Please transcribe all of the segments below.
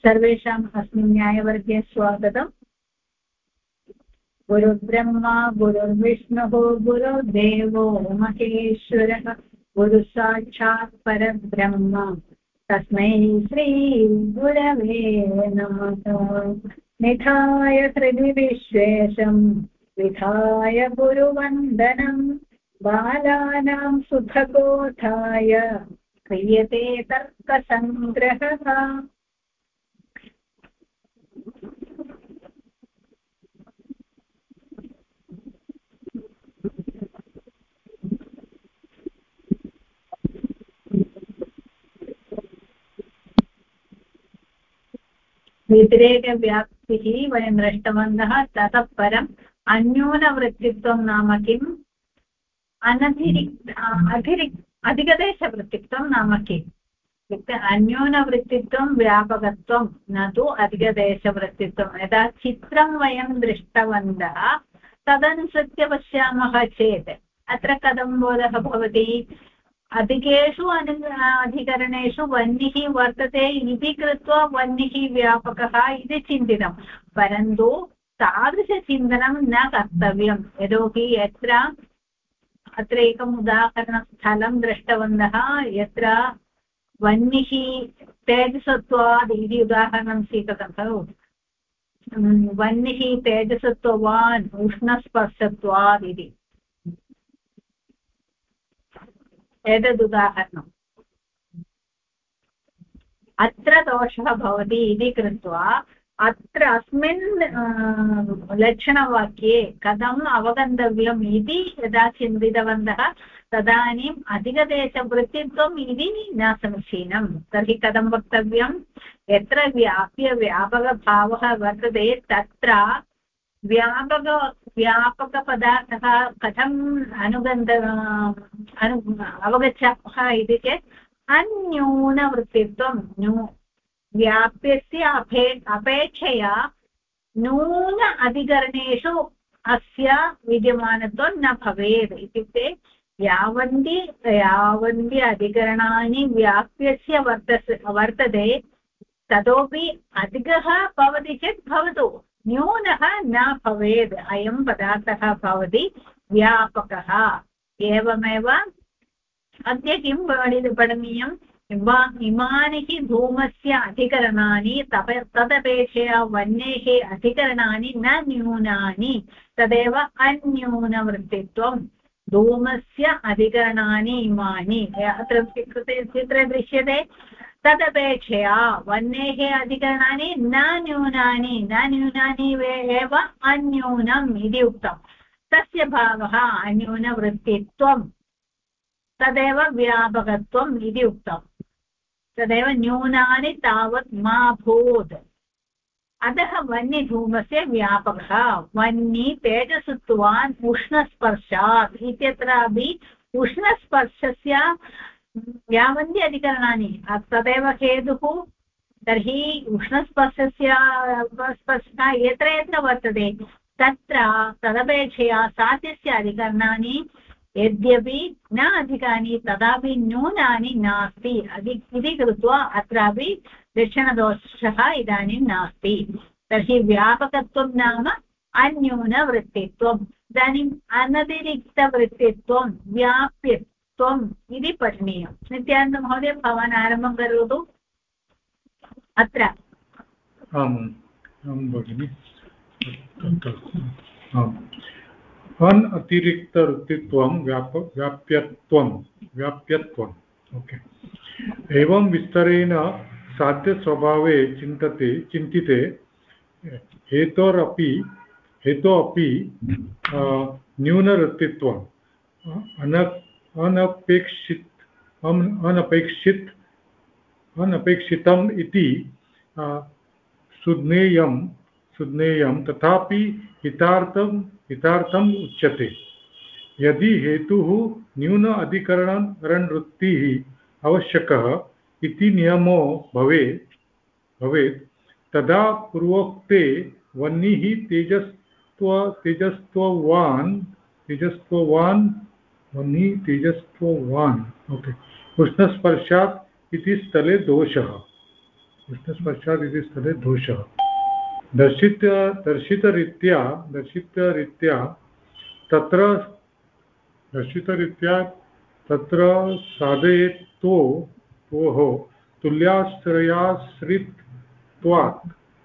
सर्वेषाम् अस्मिन् न्यायवर्गे स्वागतम्। गुरुर्ब्रह्मा गुरुर्विष्णुः गुरुर्देवो महेश्वरः गुरुसाक्षात् परब्रह्म तस्मै श्रीगुरवे नमः। निधाय हृदि विश्वेशम् विधाय गुरुवन्दनम् बालानां सुखबोधाय क्रियते तर्कसङ्ग्रहः। व्यतिरेकव्याप्तिः वयं दृष्टवन्तः। ततः परम् अन्यूनवृत्तित्वं नाम किम्, अधिगदेशवृत्तित्वं नाम किम् इत्युक्ते अन्यूनवृत्तित्वं व्यापकत्वं न तु अधिगदेशवृत्तित्वं। यदा चित्रं वयं दृष्टवन्तः तदनुसृत्य पश्यामः चेत् अत्र कथं बोधः भवति। अधिकेषु अधिकरणेषु वह्निः वर्तते इति कृत्वा वह्निः व्यापकः इति चिन्तितं, परन्तु तादृशचिन्तनं न कर्तव्यं। यतोहि अत्र एकम् उदाहरणस्थलं दृष्टवन्तः यत्र वह्निः तेजसत्वात् इति उदाहरणं स्वीकृतं खलु। वह्निः तेजसत्वान् उष्णस्पर्शत्वात् इति एतदुदाहरणम्। अत्र दोषः भवति इति कृत्वा अत्र अस्मिन् लक्षणवाक्ये कथम् अवगन्तव्यम् इति यदा चिन्तितवन्तः तदानीम् अधिगदेशवृत्तित्वम् इति न समीचीनं। तर्हि कथं वक्तव्यं, यत्र व्यापकभावः वर्तते तत्र व्यापकपदार्थः कथम् अवगच्छामः इति चेत् अन्यूनवृत्तित्वं व्याप्यस्य अपेक्षया नून अधिकरणेषु अस्य विद्यमानत्वं न भवेत्। इत्युक्ते यावन्ति अधिकरणानि व्याप्यस्य वर्तते ततोपि अधिकः भवति चेत् भवतु, न्यूनः न भवेत्। अयं पदार्थः भवति व्यापकः। एवमेव अद्य किं पठनीयम्, इमानि हि धूमस्य अधिकरणानि तदपेक्षया वह्नेः अधिकरणानि न न्यूनानि तदेव अन्यूनवृत्तित्वं। धूमस्य अधिकरणानि इमानि, अत्र चित्रे दृश्यते, तदपेक्षया वह्नेः अधिकरणानि न न्यूनानि एव अन्यूनम् इति उक्तं। तस्य भावः अन्यूनवृत्तित्वं, तदेव व्यापकत्वम् इति उक्तम्। तदेव न्यूनानि तावत् मा भूत्। अतः वह्निधूमस्य व्यापकः वह्नि तेजसत्वान् उष्णस्पर्शात् इत्यत्रापि उष्णस्पर्शस्य यावन्ति अधिकरणानि तदेव हेतुः। तर्हि उष्णस्पर्शस्य स्पर्शः यत्र यत्र वर्तते तत्र तदपेक्षया साध्यस्य अधिकरणानि यद्यपि न अधिकानि तदापि न्यूनानि नास्ति इति कृत्वा अत्रापि लक्षणदोषः इदानीं नास्ति। तर्हि व्यापकत्वं नाम अन्यूनवृत्तित्वम्। इदानीम् अनतिरिक्तवृत्तित्वं व्याप्यत्वम् इति पठनीयं। नित्यानन्दमहोदय, भवान् आरम्भं करोतु अत्र। आम् भगिनि। अनतिरिक्तवृत्तित्वं व्याप्यत्वम्। ओके। एवं विस्तरेण साध्यस्वभावे चिन्तिते हेतोरपि न्यूनवृत्तित्वम् अनपेक्षितम् इति सुज्ञेयं तथापि हितार्थम् उच्यते। यदि हेतुः न्यून अधिकरणवृत्तिः आवश्यकः इति नियमो भवेत् तदा पूर्वोक्ते वह्निः तेजस्त्ववान् उष्णस्पर्शात् इति स्थले दोषः। उष्णस्पर्शात् इति स्थले दोषः दर्शितरीत्या तत्र दर्शितरीत्या तत्र साधयेत्वोः तुल्याश्रयाश्रित्वात्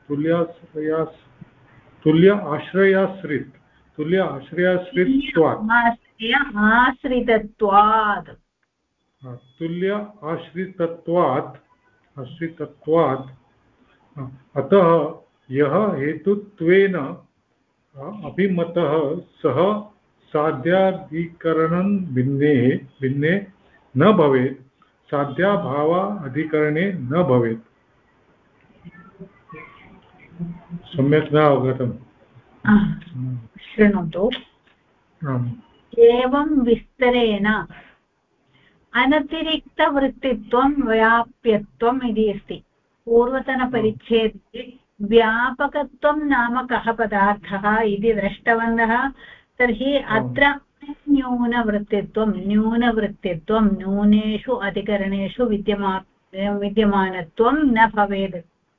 तुल्य आश्रयाश्रित्वात् तुल्य आश्रितत्वात् अतः यः हेतुत्वेन अभिमतः सः साध्याधिकरणं भिन्ने न भवेत् साध्याभावाधिकरणे न भवेत् सम्यक् न अवगतम् शृणोतु एवं विस्तरेण अनतिरिक्तवृत्तित्वं व्याप्यत्वम् इति अस्ति पूर्वतनपरिच्छेदे व्यापकत्वं नाम कः पदार्थः इति दृष्टवन्तः तर्हि अत्र न्यूनवृत्तित्वं न्यूनेषु अधिकरणेषु विद्यमानत्वं न भवेत्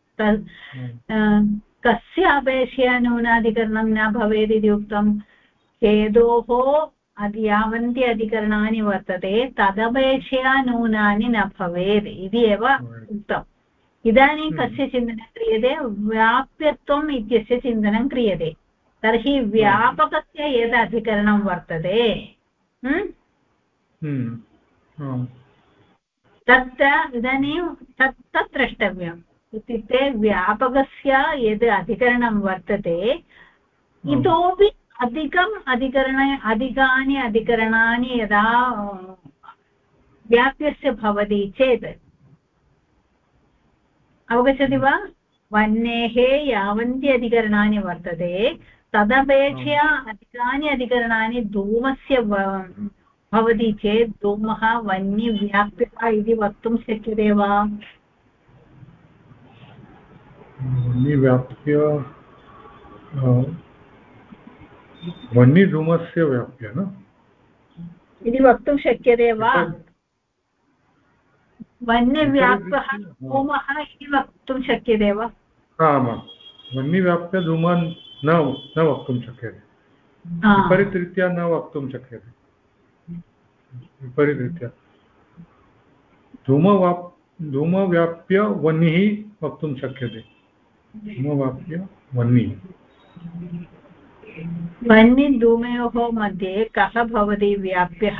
कस्य अपेक्षया न्यूनाधिकरणं न भवेत् इति उक्तं हेतोः यावन्ति अधिकरणानि वर्तते तदपेक्षया न्यूनानि न भवेत् इति एव उक्तम् इदानीं कस्य चिन्तनं क्रियते व्याप्यत्वम् इत्यस्य चिन्तनं क्रियते तर्हि व्यापकस्य यद् अधिकरणं वर्तते तत्र इदानीं तत् द्रष्टव्यम् इत्युक्ते व्यापकस्य यद् अधिकरणं वर्तते इतोपि अधिकानि अधिकरणानि यदा व्याप्यस्य भवति चेत् अवगच्छति वा वह्नेः यावन्ति अधिकरणानि वर्तते तदपेक्षया अधिकानि अधिकरणानि धूमस्य भवति चेत् धूमः वह्निव्याप्यः इति वक्तुं शक्यते वा वह्निव्याप्य वह्निधूमस्य व्याप्य न इति वक्तुं शक्यते वा वह्निव्याप्यः धूमः इति वक्तुं शक्यते वा आमां वह्निव्याप्य धूमः न वक्तुं शक्यते विपरीतरीत्या न वक्तुं शक्यते विपरीतरीत्या धूमव्याप्य वह्निः वक्तुं शक्यते धूमव्याप्य वह्निः वह्निधूमयोः मध्ये कः भवति व्याप्यः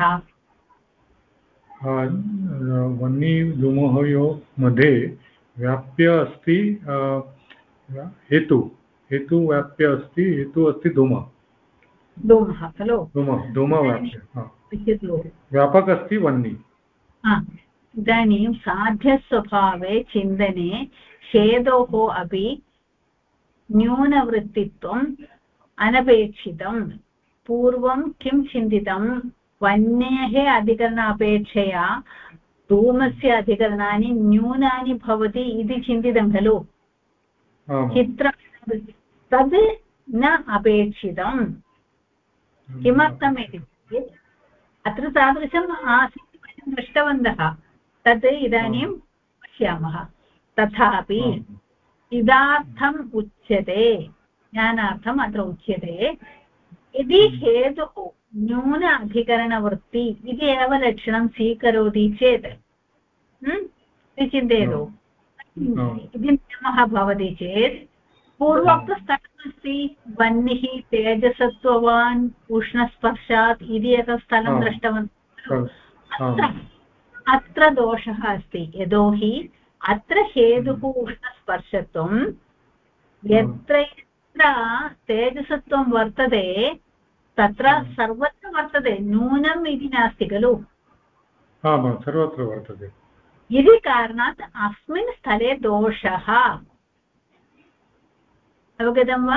वह्निधूमयोः मध्ये व्याप्य अस्ति हेतुव्याप्य अस्ति हेतु अस्ति धूमः खलु धूमव्याप्य व्यापक अस्ति वह्नि इदानीं साध्यस्वभावे चिन्तने हेतोः अपि न्यूनवृत्तित्वम् अनपेक्षितं पूर्वं किं चिन्तितं वह्नेः अधिकरण अपेक्षया धूमस्य अधिकरणानि न्यूनानि भवति इति चिन्तितं खलु चित्रं तद् न अपेक्षितं किमर्थम् इति अत्र तादृशम् आसीत् वयं दृष्टवन्तः तद् इदानीं पश्यामः तथापि इदार्थम् उच्यते ज्ञानार्थम् अत्र उच्यते यदि हेतुः न्यून अधिकरणवृत्ति इति एव लक्षणं स्वीकरोति चेत् चिन्तयतु इति नियमः भवति चेत् पूर्वोक्तस्थलमस्ति वह्निः तेजसत्ववान् उष्णस्पर्शात् इति एकं स्थलं दृष्टवन्तः अत्र दोषः अस्ति यतोहि अत्र हेतुः उष्णस्पर्शत्वं यत्र तेजसत्वं वर्तते तत्र सर्वत्र वर्तते न्यूनम् इति नास्ति खलु सर्वत्र वर्तते इति कारणात् अस्मिन् स्थले दोषः अवगतं वा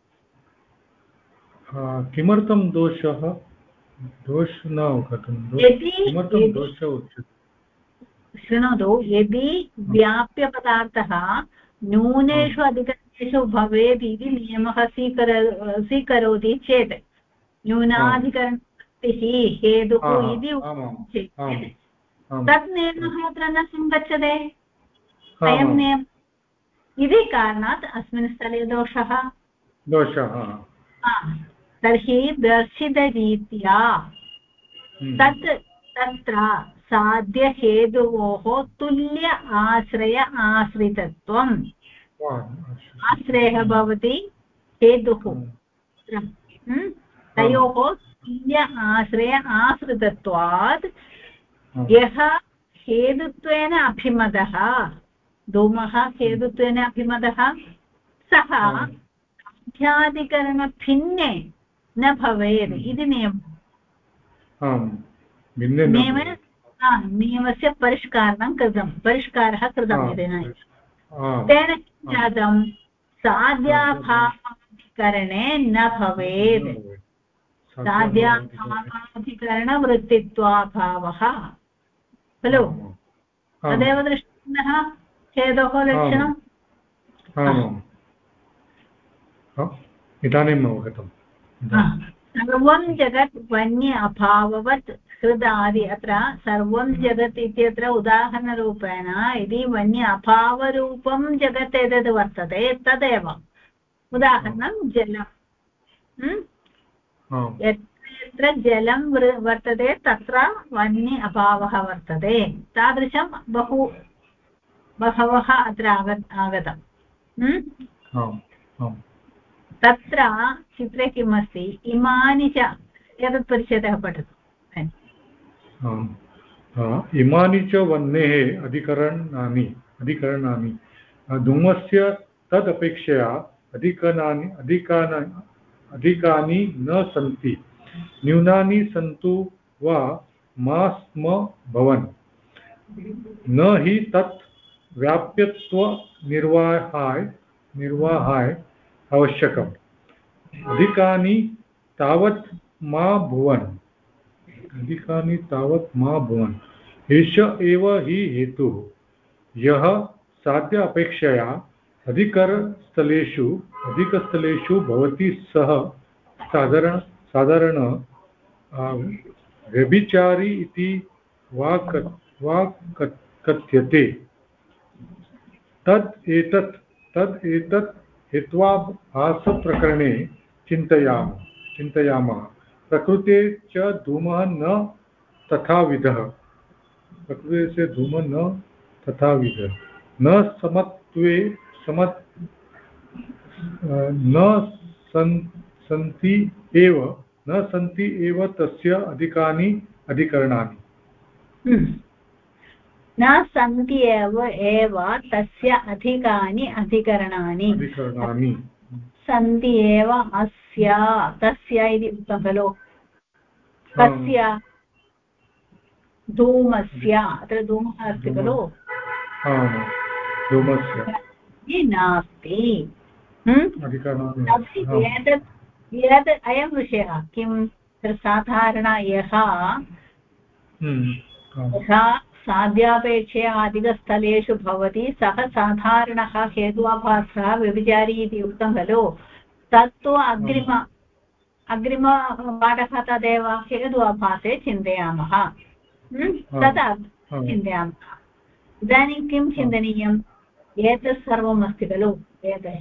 किमर्थं दोषः न अवगतं किमर्थं दोषः उच्यते शृणोतु यदि व्याप्यपदार्थः न्यूनेषु अधिकरणेषु भवेत् इति नियमः स्वीकरोति चेत् न्यूनाधिकरणवृत्तिः हेतुः इति चेत् तत् नियमः अत्र न सङ्गच्छते अयं नियमः इति कारणात् अस्मिन् स्थले दोषः। तर्हि दर्शितरीत्या तत्र साध्यहेतुवोः तुल्य आश्रय आश्रितत्वम् आश्रयः भवति हेतुः तयोः तुल्य आश्रय आश्रितत्वात् यः हेतुत्वेन अभिमतः धूमः हेतुत्वेन अभिमतः सः साध्याधिकरणभिन्ने न भवेत् इति नियमस्य परिष्कारः कृतम् इति तेन किं जातं साध्याभावाधिकरणे न भवेत् साध्याभावाधिकरणवृत्तित्वाभावः खलु तदेव दृष्टः हेतोः लक्षणम् इदानीम् अवगतम् सर्वं जगत् वन्य अभाववत् हृदादि अत्र सर्वं जगत् इत्यत्र उदाहरणरूपेण यदि वन्य अभावरूपं जगत् एतद् वर्तते तदेव उदाहरणं जलम् यत्र जलं वर्तते तत्र वन्य अभावः वर्तते तादृशं बहवः अत्र आगतम् तत्र चित्रे किमस्ति इमानि च एतत् परिच्छेदः पठतु इमानि च वह्नेः अधिकरणानि धूमस्य तदपेक्षया अधिकानि न सन्ति न्यूनानि सन्तु वा मा स्म भवन् न हि तत् व्याप्यत्वनिर्वाहाय आवश्यकम् अधिकानि तावत् मा भुवन् एष एव हि हेतुः यः साध्य अपेक्षया अधिकस्थलेषु भवति सः साधारण व्यभिचारी इति वा कथ्यते तद् एतत् हेत्वाभासप्रकरणे चिन्तयामः प्रकृते च धूमः न तथाविधः न सन्ति एव तस्य अधिकानि अधिकरणानि न सन्ति एव तस्य अधिकानि अधिकरणानि सन्ति एव अस्य तस्य इति उक्तं खलु तस्य धूमस्य अत्र धूमः अस्ति खलु नास्ति एतत् अयं विषयः किं साधारण यः साध्यापेक्षया अधिकस्थलेषु भवति सः साधारणः हेत्वाभासः व्यभिचारी इति उक्तं खलु तत्तु अग्रिमपाठः तदेव हेत्वाभासे चिन्तयामः तदा चिन्तयामः इदानीं किं चिन्तनीयम् एतत् सर्वम् अस्ति खलु एतत्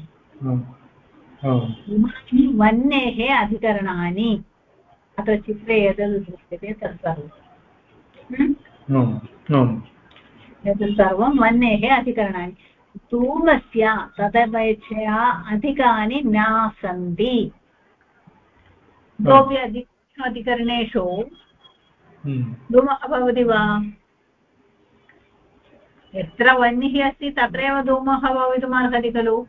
वह्नेः अधिकरणानि अत्र चित्रे एतद् दृश्यते तत् सर्वं वह्नेः अधिकरणानि धूमस्य तदपेक्षया अधिकानि न सन्ति इतोपि अधिकरणेषु धूमः भवति वा यत्र वह्निः अस्ति तत्रैव धूमः भवितुमर्हति खलु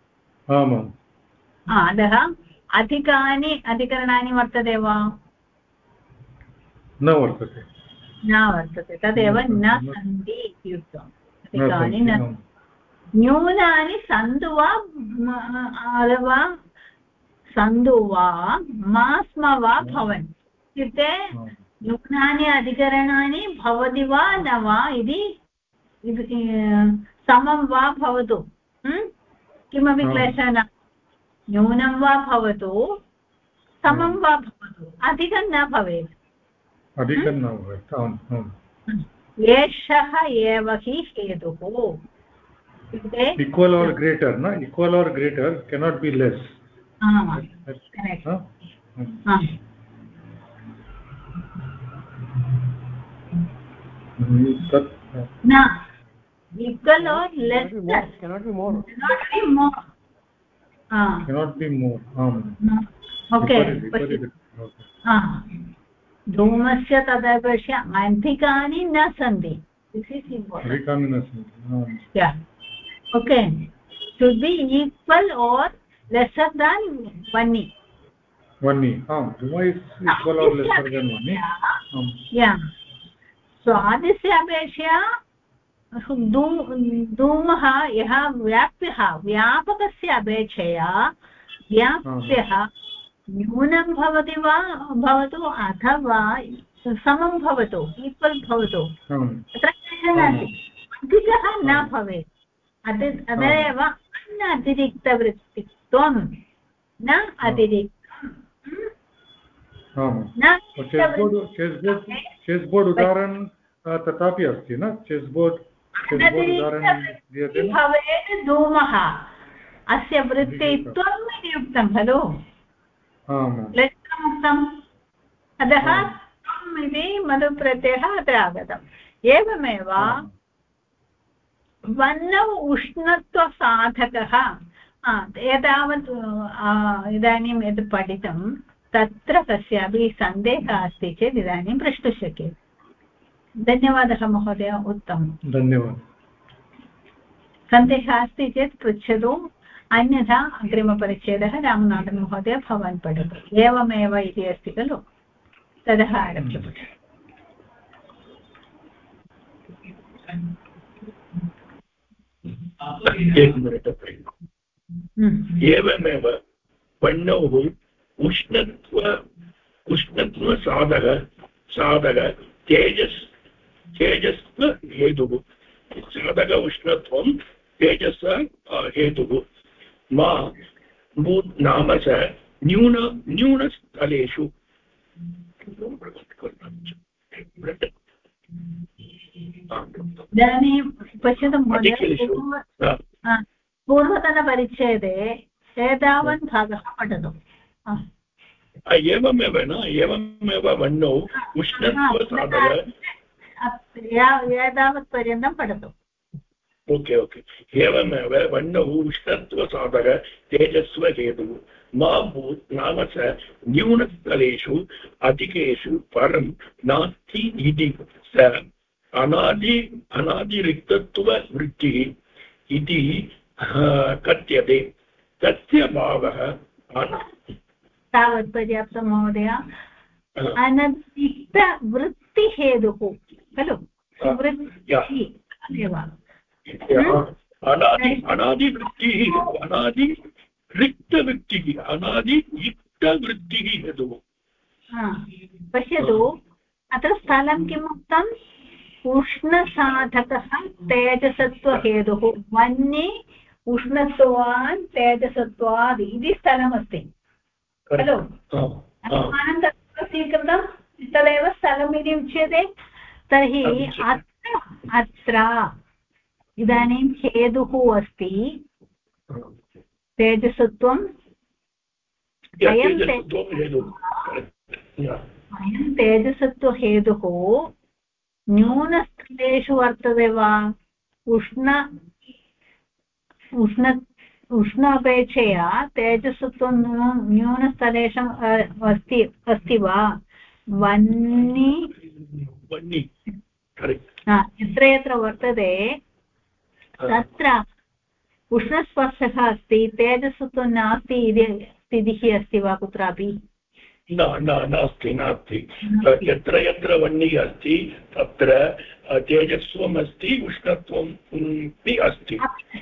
अतः अधिकानि अधिकरणानि वर्तते वा न वर्तते तदेव न सन्ति इति उक्तम् अधिकानि न न्यूनानि सन्तु वा अथवा सन्तु वा मा स्म वा भवन् इत्युक्ते न्यूनानि अधिकरणानि भवति वा न वा इति समं वा भवतु किमपि क्लेशः न न्यूनं वा भवतु समं वा भवतु अधिकं न भवेत् एषः एव हि हेतुः equal or greater, no? Equal or greater cannot be less. Correct. No, equal or less cannot be more. Cannot be more. Okay. धूमस्य तदपेक्षया अधिकानि न सन्ति. This is important. अधिकानि न सन्ति. Yeah. Okay. Should be equal or lesser than vani. Vani. Dhuma is equal or lesser than vani. Yeah. स्वादिस्य अपेक्षया धूमः यः व्याप्यः व्यापकस्य अपेक्षया व्याप्यः न्यूनं भवति वा भवतु अथवा समं भवतु इक्वल् भवतु तत्र क्लेशः नास्ति अधिकः न भवेत् अतएव अनतिरिक्तवृत्तित्वं न अतिरिक्तं चेस् बोर्ड् उदाहरणं तथापि अस्ति न चेस् बोर्ड् भवेत् धूमः अस्य वृत्तित्वम् इति उक्तं खलु क्लिष्टमुक्तम् अतः त्वम् इति मधुप्रत्ययः अत्र आगतम् एवमेव वर्णौ उष्णत्वसाधकः एतावत् इदानीं यद् पठितं तत्र कस्यापि सन्देहः अस्ति चेत् इदानीं प्रष्टुं शक्यते. धन्यवादः महोदय, उत्तमं. धन्यवादः. सन्देहः अस्ति चेत् पृच्छतु, अन्यथा अग्रिमपरिच्छेदः रामनाथन् महोदय भवान् पठतु. एवमेव इति अस्ति खलु, ततः आरभ्य पठतु. एवमेव वर्णौ उष्णत्वसाधक तेजस्व हेतुः साधक उष्णत्वं तेजस हेतुः मा भूत् नाम च न्यूनस्थलेषु इदानीं पश्यतु पूर्वतनपरिच्छेदे एतावन् भागः पठतु. एवमेव न एवमेव वर्णौ उष्णत्वसाधक एतावत् पर्यन्तं पठतु. Okay okay. एवमेव वर्णौ उष्णत्वसाधक तेजस्व हेतुः मा भूत् नाम च न्यूनस्थलेषु अधिकेषु परं नास्ति इति स अनादिरिक्तत्ववृत्तिः इति कथ्यते. तस्य भावः तावत् पर्याप्तं महोदय. अनतिरिक्तवृत्तिहेतुः खलु, वृत्तिः अनादिवृत्तिः अनादिरिक्तवृत्तिः अनादियुक्तवृत्तिः हेतुः. पश्यतु अत्र स्थलं किम् उक्तम्? उष्णसाधकः तेजसत्वहेतुः. वह्नि उष्णत्वान् तेजसत्वात् इति स्थलमस्ति खलु. अनुमानं तत्र स्वीकृतं, तदेव स्थलम् इति उच्यते. तर्हि अत्र इदानीं हेतुः अस्ति तेजसत्वम्. अयं तेजसत्वहेतुः न्यूनस्थलेषु वर्तते वा उष्ण अपेक्षया तेजसत्वं न्यूनस्थलेषु अस्ति वा? वह्नि यत्र यत्र वर्तते तत्र उष्णस्पर्शः अस्ति, तेजसत्वं नास्ति इति स्थितिः अस्ति वा कुत्रापि? नास्ति नास्ति. यत्र यत्र वह्निः अस्ति तत्र तेजस्वम् अस्ति, उष्णत्वम् अस्ति.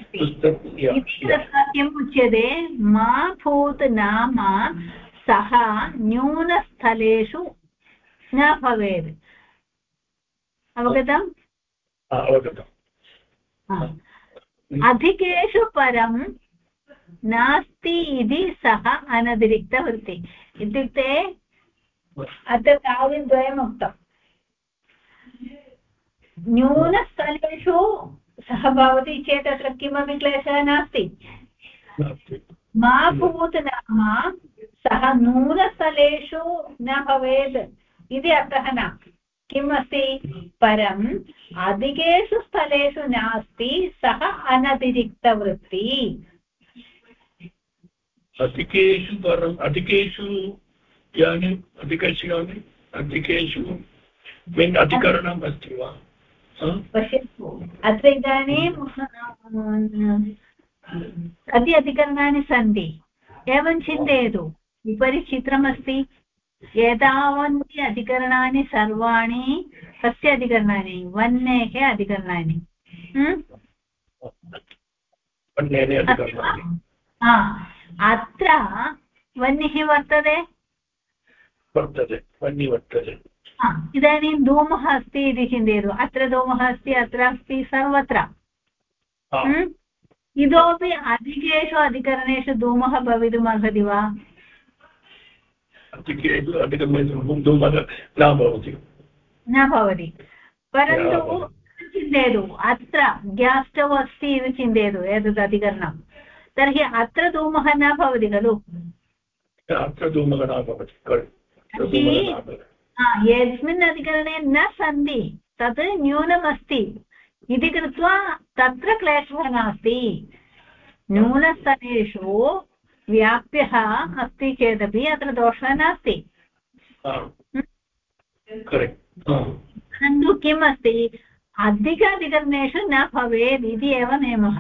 किम् उच्यते? मा भूत् नाम सः न्यूनस्थलेषु न भवेत्. अवगतम्? अधिकेषु परं नास्ति इति सः अनतिरिक्तवृत्ति. इत्युक्ते अत्र कार्यद्वयम् उक्तम्. न्यूनस्थलेषु सः भवति चेत् अत्र किमपि क्लेशः नास्ति मा भूत् नाम सः नूनस्थलेषु न भवेत् इति अर्थः न किम् अस्ति परम् अधिकेषु स्थलेषु नास्ति सः अनतिरिक्तवृत्ति अधिकेषु परम् अधिकेषु यानि अधिकेषु मीन् अधिकरणम् अस्ति वा पश्यतु अत्र इदानीं कति अधिकरणानि सन्ति एवं चिन्तयतु उपरि चित्रमस्ति एतावन्ति अधिकरणानि सर्वाणि कस्य अधिकरणानि वह्नेः अधिकरणानि अत्र वह्निः वर्तते वह्निः वर्तते इदानीं धूमः अस्ति इति चिन्तयतु अत्र धूमः अस्ति अत्र अस्ति सर्वत्र इतोपि अधिकेषु अधिकरणेषु धूमः भवितुम् अर्हति वा धूमः न भवति परन्तु चिन्तयतु अत्र ग्यास् स्टव् अस्ति इति चिन्तयतु एतत् अधिकरणं तर्हि अत्र धूमः न भवति खलु अत्र धूमः न भवति यस्मिन् अधिकरणे न सन्ति तत् न्यूनमस्ति इति कृत्वा तत्र क्लेशः नास्ति न्यूनस्थलेषु व्याप्यः अस्ति चेदपि अत्र दोषः नास्ति परन्तु किम् अस्ति अधिकाधिकरणेषु न भवेत् इति एव नियमः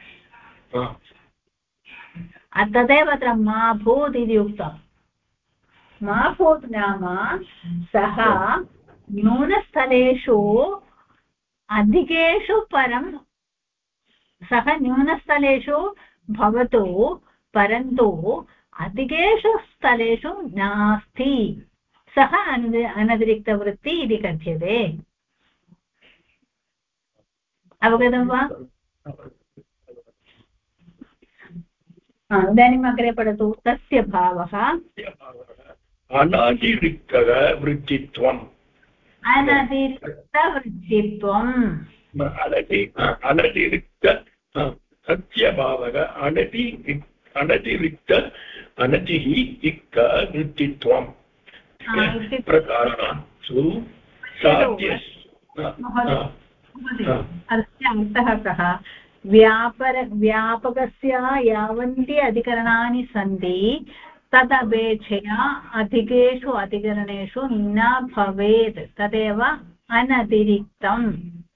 तदेव अत्र मा भूत् इति उक्तम् मा भूत् नाम सः न्यूनस्थलेषु अधिकेषु परं सः न्यूनस्थलेषु भवतु परन्तु अधिकेषु स्थलेषु नास्ति सः अनतिरिक्तवृत्ति इति कथ्यते अवगतं वा इदानीम् अग्रे पठतु तस्य भावः अनतिरिक्तः वृत्तित्वम् अनतिरिक्तवृत्तित्वम् अनतिरिक्त तस्य भावः अनतिरिक्त अनतिः इक्त वृत्तित्वम् प्रकाराणि अस्य अर्थः कः व्यापकस्य यावन्ति अधिकरणानि सन्ति तदपेक्षया अधिकेषु अधिकरणेषु न भवेत् तदेव अनतिरिक्तम्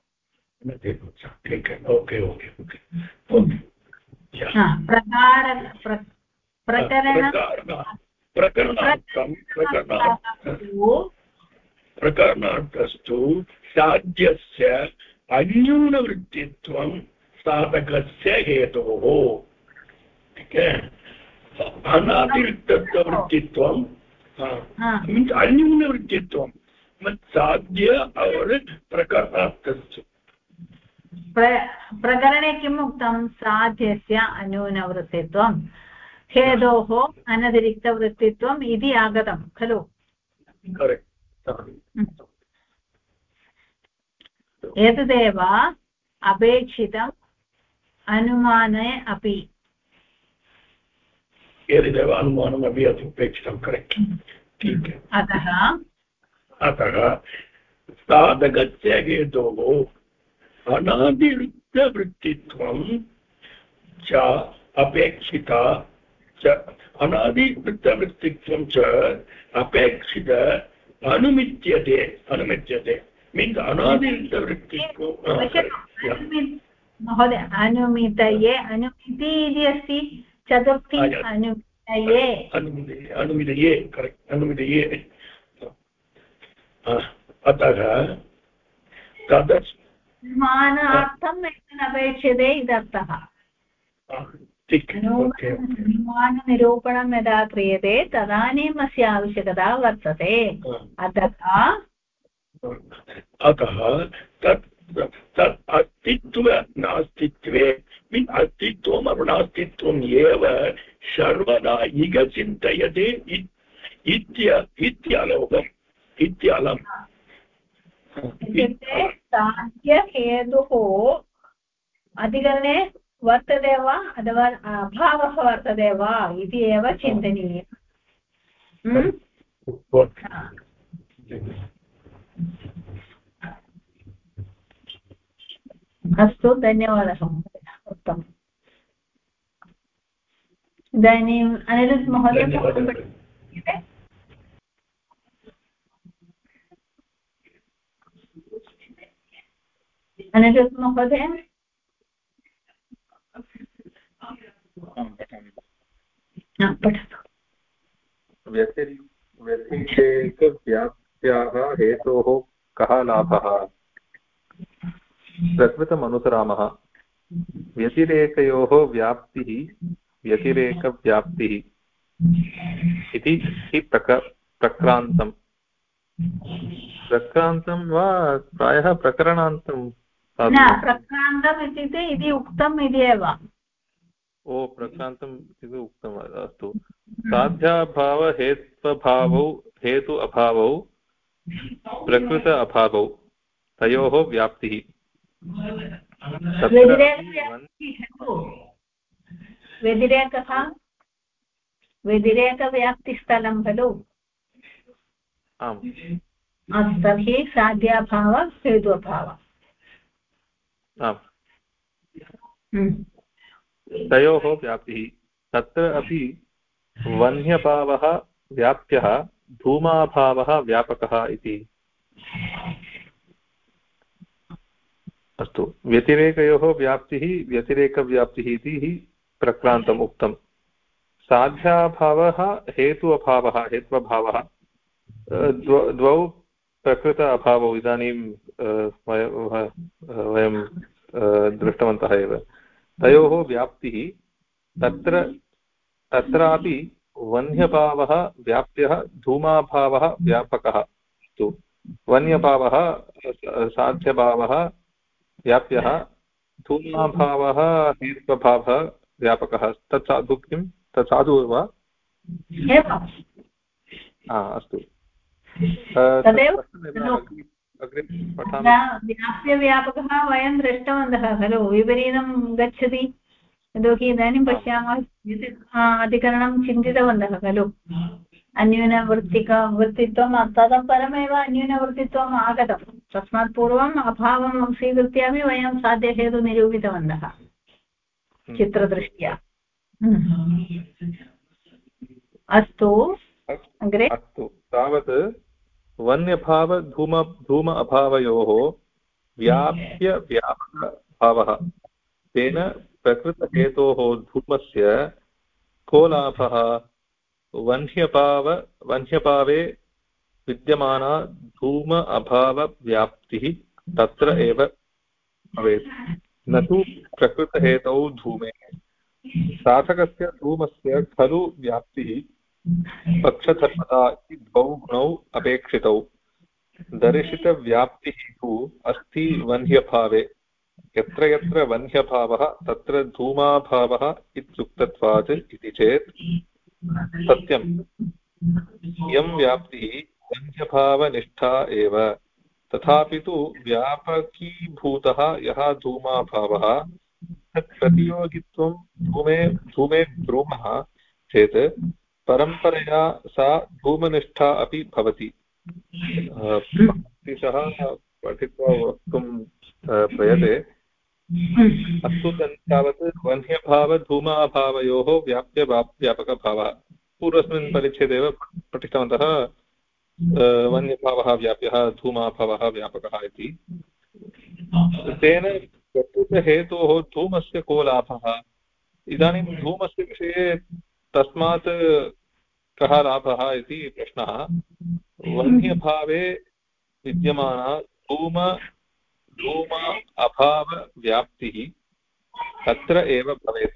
प्रकरणार्थस्तु साध्यस्य अन्यूनवृत्तित्वं साधकस्य हेतोः अनातिरिक्तवृत्तित्वं मीन्स् अन्यूनवृत्तित्वं साध्य और प्रकरणार्थस्तु प्रकरणे किम् उक्तं साध्यस्य अन्यूनवृत्तित्वं हेतोः अनतिरिक्तवृत्तित्वम् इति आगतं खलु एतदेव अपेक्षितम् अनुमाने अपि एतदेव अनुमानमपि अपेक्षितं करेक्ट् अतः साधकस्य हेतोः अनादिवृत्तवृत्तित्वं च अपेक्षिता च अनादिवृत्तवृत्तित्वं च अपेक्षित अनुमित्यते मीन्स् अनादिवृत्तवृत्तित्वं महोदय अनुमितये अनुमिति इति अस्ति चतुर्थी अनुमितये करेक्ट् अनुमितये अतः निर्माणार्थम् एतदपेक्षते इत्यर्थः निर्माणनिरूपणं यदा क्रियते तदानीम् अस्य आवश्यकता वर्तते अतः तत् अस्तित्व नास्तित्वे मीन् अस्तित्वम् अनास्तित्वम् एव सर्वदा इह चिन्तयते इत्यलोकम् इत्यलम् साध्यहेतुः अधिकरणे वर्तते वा अथवा अभावः वर्तते वा इति एव चिन्तनीयम्। अस्तु, धन्यवादः महोदय, उत्तमम्। इदानीम् अनिरुद्ध महोदय, अनिरुद्ध महोदय, पठतु। व्यतिरेकव्याप्त्याः हेतोः कः लाभः? प्रकृतमनुसरामः। व्यतिरेकयोः व्याप्तिः व्यतिरेकव्याप्तिः इति हि प्रक्रान्तम्। प्रक्रान्तं वा प्रायः प्रकरणान्तं? न, प्रक्रान्तम् इत्युक्ते इति उक्तम् इति एव। ओ, प्रक्रान्तम् इति उक्तम्, अस्तु। साध्याभाव हेत्वभावौ हेतु अभावौ प्रकृत अभावौ तयोः व्याप्तिः। व्यतिरेकः व्यतिरेकव्याप्तिस्थलं खलु? आम्। तर्हि साध्याभाव हेतु अभाव। आम्। तयोः व्याप्तिः। तत्र अपि वह्न्यभावः व्याप्यः, धूमाभावः व्यापकः इति। अस्तु। व्यतिरेकयोः व्याप्तिः व्यतिरेकव्याप्तिः इति हि प्रक्रान्तम् उक्तम्। साध्याभावः हेतु अभावः हेत्वभावः द्वौ प्रकृत अभावौ इदानीं वयं दृष्टवन्तः एव। तयोः व्याप्तिः तत्रापि वह्न्यभावः व्याप्यः, धूमाभावः व्यापकः। अस्तु। वह्न्यभावः साध्यभावः व्याप्यः, धूमाभावः हेत्वभावः व्यापकः। तत् साधु किं? तत् साधु वा? अस्तु। व्याप्यव्यापकः वयं दृष्टवन्तः खलु, विपरीतं गच्छति। यतोहि इदानीं पश्यामः, अधिकरणं चिन्तितवन्तः खलु। वृत्तित्वं ततः परमेव अन्यूनवृत्तित्वम् आगतं। तस्मात् पूर्वम् अभावं स्वीकृत्यापि वयं साध्यहेतु निरूपितवन्तः चित्रदृष्ट्या। अस्तु, अग्रे। अस्तु। तावत् वन्यभाव धूम अभावयोः व्याप्य व्यापकभावः, तेन प्रकृतहेतोः धूमस्य को लाभः? वह्न्यभावे विद्यमाना धूम अभावव्याप्तिः तत्र एव भवेत्, न तु प्रकृतहेतौ धूमे। साधकस्य धूमस्य खलु व्याप्तिः पक्षधर्मता इति द्वौ गुणौ अपेक्षितौ। दर्शितव्याप्तिः तु अस्ति वह्न्यभावे। यत्र यत्र वह्न्यभावः तत्र धूमाभावः इत्युक्तत्वात् इति चेत् सत्यम्। इयं व्याप्तिः वह्न्यभावनिष्ठा एव। तथापि तु व्यापकीभूतः यः धूमाभावः तत् प्रतियोगित्वं धूमे ब्रूमः चेत् परम्परया सा धूमनिष्ठा अपि भवति। सः पठित्वा वक्तुं प्रयते। अस्तु, तावत् वह्न्यभाव धूमाभावयोः व्याप्यव्यापकभावः पूर्वस्मिन् परिच्छेदे एव पठितवन्तः। वह्न्यभावः व्याप्यः, धूमाभावः व्यापकः इति। तेन प्रकृतहेतोः धूमस्य को लाभः? इदानीं धूमस्य विषये तस्मात् कः लाभः इति प्रश्नः। वह्न्यभावे विद्यमाना धूम अभावव्याप्तिः तत्र एव भवेत्।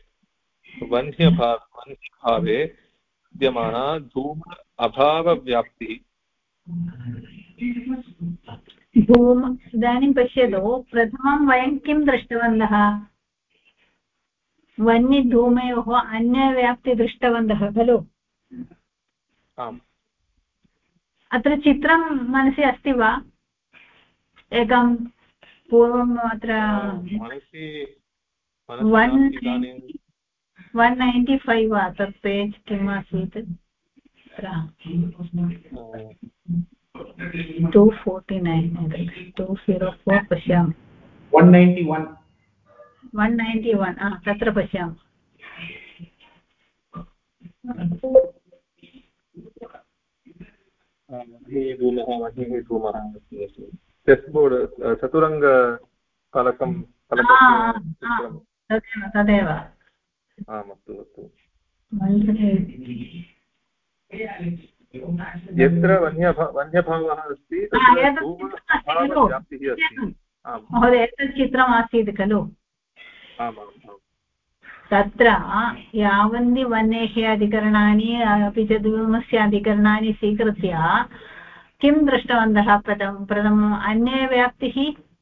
वह्न्यभावे विद्यमाना धूम अभावव्याप्तिः। इदानीं पश्यतु, प्रथमं वयं किं दृष्टवन्तः? वह्निधूमयोः अन्यव्याप्ति दृष्टवन्तः खलु। अत्र चित्रं मनसि अस्ति वा? एकं पूर्वम् अत्र मनसि 195 वा तत् पेज् किम् आसीत् 249 204 पश्यामि 191 तत्र पश्यामि चेस् बोर्ड् चतुरङ्गफलकं तदेव अस्तु अस्तु यत्र वन्यभावः अस्ति व्याप्तिः अस्ति महोदय एतत् चित्रम् आसीत् खलु तत्र यावन्ति वन्येः अधिकरणानि अपि च धूमस्य अधिकरणानि स्वीकृत्य किं दृष्टवन्तः प्रथमम् अन्यव्याप्तिः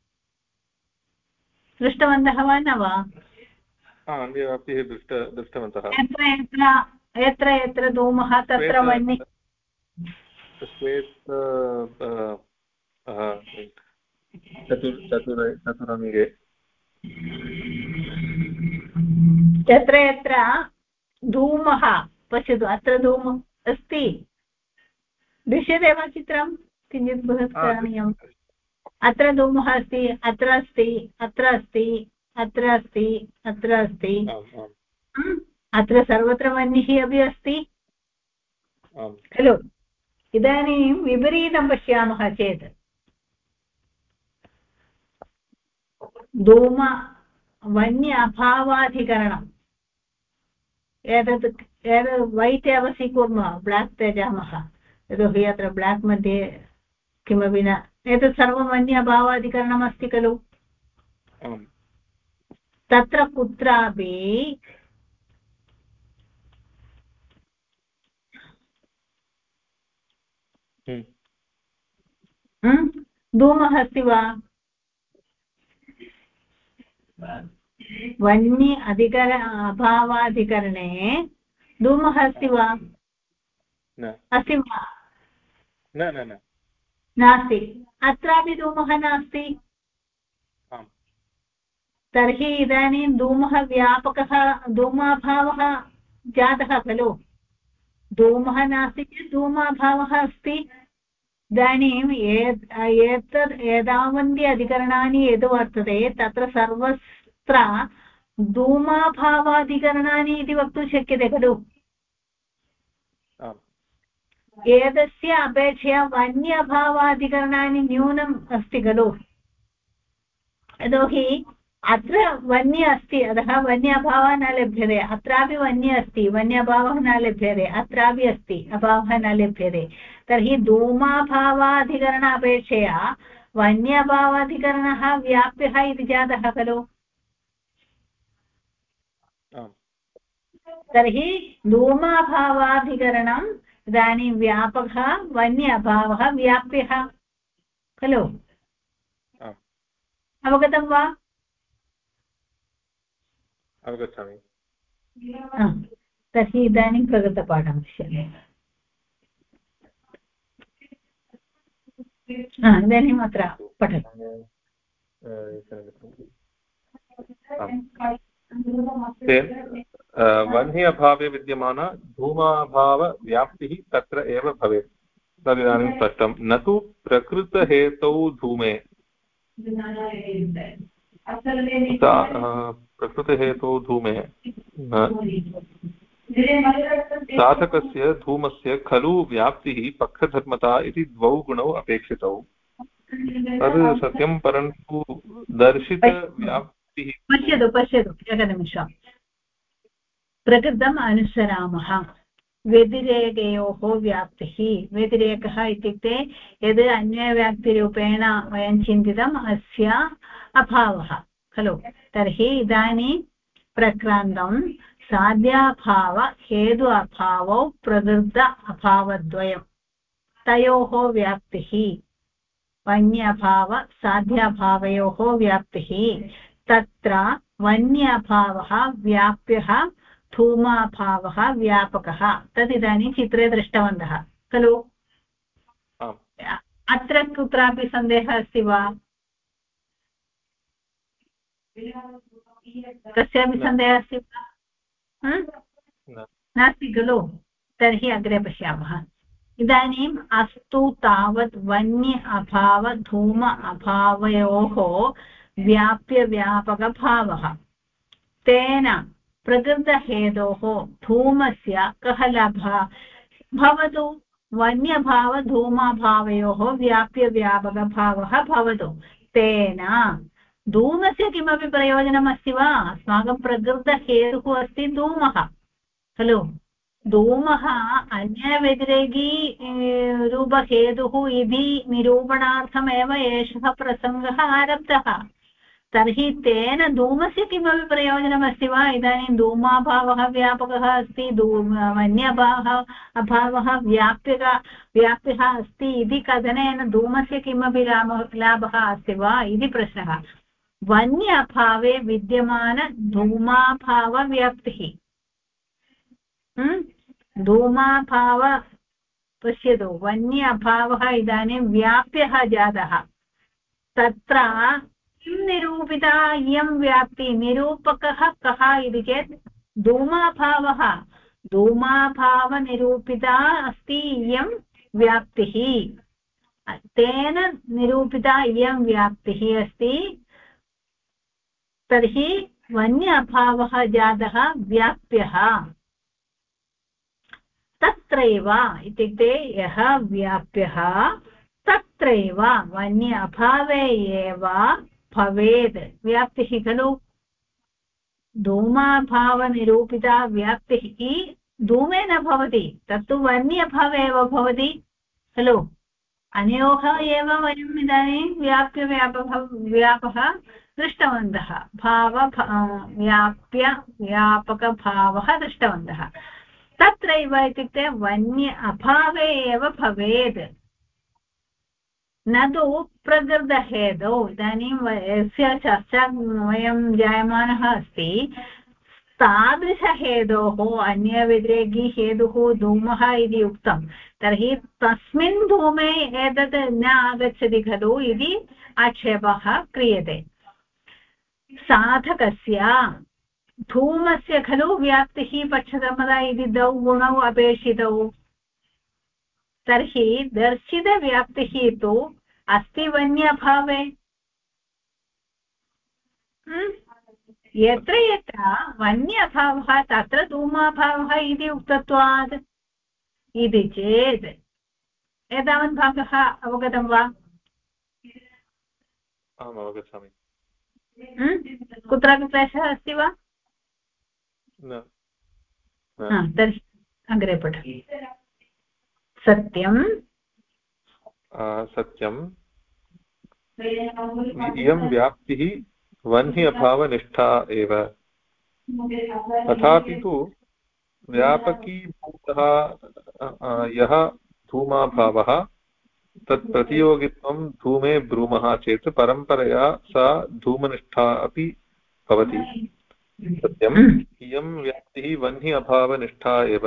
दृष्टवन्तः वा न वा अन्यव्याप्तिः दृष्टवन्तः यत्र यत्र धूमः तत्र वह्नि चतुरङ्गे यत्र यत्र धूमः पश्यतु अत्र धूमः अस्ति दृश्यते वा चित्रं किञ्चित् बृहत् करणीयम् अत्र धूमः अस्ति अत्र अस्ति अत्र अस्ति अत्र अस्ति अत्र अस्ति अत्र सर्वत्र वह्निः अपि अस्ति खलु इदानीं विपरीतं पश्यामः चेत् धूम वन्य अभावाधिकरणम् एतत् वैट् एव स्वीकुर्मः ब्लाक् त्यजामः यतोहि अत्र ब्लाक् मध्ये किमपि न एतत् सर्वं वन्य अभावाधिकरणम् अस्ति खलु तत्र कुत्रापि धूमः अस्ति वा वन्य अभावाधिकरणे धूमः अस्ति वा अस्ति वा नास्ति अत्रापि धूमः नास्ति तर्हि इदानीं धूमः व्यापकः धूमाभावः जातः खलु धूमः नास्ति चेत् धूमाभावः अस्ति इदानीम् एतावन्ति अधिकरणानि यद् वर्तते तत्र सर्वत्र धूमाभावाधिकरणानि इति वक्तुं शक्यते खलु एतस्य अपेक्षया वन्यभावाधिकरणानि न्यूनम् अस्ति खलु यतोहि अत्र वन्य अस्ति अतः वन्यभावः न लभ्यते अत्रापि वन्य अस्ति वन्यभावः न लभ्यते अत्रापि अस्ति अभावः न लभ्यते तर्हि धूमाभावाधिकरण अपेक्षया वन्यभावाधिकरणः व्याप्यः इति जातः खलु तर्हि धूमाभावाधिकरणम् इदानीं व्यापकः वन्य अभावः व्याप्यः खलु अवगतं वा अवगच्छामि तर्हि इदानीं प्रकृतपाठं पश्यामि इदानीम् अत्र पठतु वह्नि अभावे विद्यमान धूमाभावव्याप्तिः तत्र एव भवेत् तदिदानीं स्पष्टं न तु प्रकृतहेतौ धूमे प्रकृतहेतौ धूमे साधकस्य धूमस्य खलु व्याप्तिः पक्षधर्मता इति द्वौ गुणौ अपेक्षितौ तद् सत्यं परन्तु दर्शितव्याप्तिः पश्यतु एकनिमिषं प्रकृतम् अनुसरामः व्यतिरेकयोः व्याप्तिः व्यतिरेकः इत्युक्ते यद् अन्यव्याप्तिरूपेण वयं चिन्तितम् अस्य अभावः खलु तर्हि इदानीं प्रक्रान्तं साध्याभाव हेतु अभावौ प्रकृत अभावद्वयं तयोः व्याप्तिः वन्यभाव साध्याभावयोः व्याप्तिः तत्र वन्यभावः व्याप्यः धूमाभावः व्यापकः तदिदानीं चित्रे दृष्टवन्तः खलु अत्र कुत्रापि सन्देहः अस्ति वा कस्यापि सन्देहः अस्ति वा? नास्ति खलु? तर्हि अग्रे पश्यामः। इदानीम् अस्तु तावत् वन्य अभाव धूम अभावयोः व्याप्यव्यापकभावः तेन प्रकृतहेतोः धूमस्य कः लाभः भवतु वन्यभाव धूमाभावयोः व्याप्यव्यापकभावः भवतु तेन धूमस्य किमपि प्रयोजनमस्ति वा? अस्माकं प्रकृतहेतुः अस्ति धूमः खलु? धूमः अन्यव्यतिरेकी रूपहेतुः इति निरूपणार्थमेव एषः प्रसङ्गः आरब्धः। तर्हि तेन धूमस्य किमपि प्रयोजनमस्ति वा? इदानीं धूमाभावः व्यापकः अस्ति, वन्यभावः व्याप्यः अस्ति इति कथनेन धूमस्य किमपि लाभः अस्ति वा इति प्रश्नः। वन्य अभावे विद्यमान धूमाभावव्याप्तिः धूमाभाव पश्यतु वन्य अभावः इदानीं व्याप्यः जातः तत्र किं निरूपिता इयं व्याप्ति निरूपकः कः इति चेत् धूमाभावः धूमाभावनिरूपिता अस्ति इयं व्याप्तिः तेन निरूपिता इयं व्याप्तिः अस्ति तर्हि वन्य अभावः जातः व्याप्यः तत्रैव इत्युक्ते यः व्याप्यः तत्रैव वन्य अभावे एव भवेत् व्याप्तिः खलु धूमाभावनिरूपिता व्याप्तिः धूमे न भवति तत्तु वन्यभावे एव भवति खलु अनयोः एव वयम् इदानीं व्यापः दृष्टवन्तः व्यापकभावः दृष्टवन्तः तत्रैव इत्युक्ते वन्य अभावे एव भवेत् न तु प्रकृतहेतौ इदानीं यस्य चर्चा वयं जायमानः अस्ति तादृशहेतोः अन्यव्यतिरेकी हेतुः धूमः इति उक्तं तर्हि तस्मिन् धूमे एतत् न आगच्छति खलु इति आक्षेपः क्रियते साधकस्य धूमस्य खलु व्याप्तिः पक्षधर्मता इति द्वौ गुणौ अपेक्षितौ तर्हि दर्शितव्याप्तिः तु अस्ति वन्यभावे यत्र यत्र वन्यभावः तत्र धूमाभावः इति उक्तत्वात् इति चेत् एतावत् भागः अवगतं वा? आम् अवगच्छामि। कुत्रापि क्लेशः अस्ति वा? तर्हि अग्रे पठ। सत्यं इयं व्याप्तिः वह्नि अभावनिष्ठा एव तथापि तु व्यापकीभूतः यः धूमाभावः तत् प्रतियोगित्वं धूमे ब्रूमः चेत् परम्परया सा धूमनिष्ठा अपि भवति सत्यम् इयं व्याप्तिः वह्नि अभावनिष्ठा एव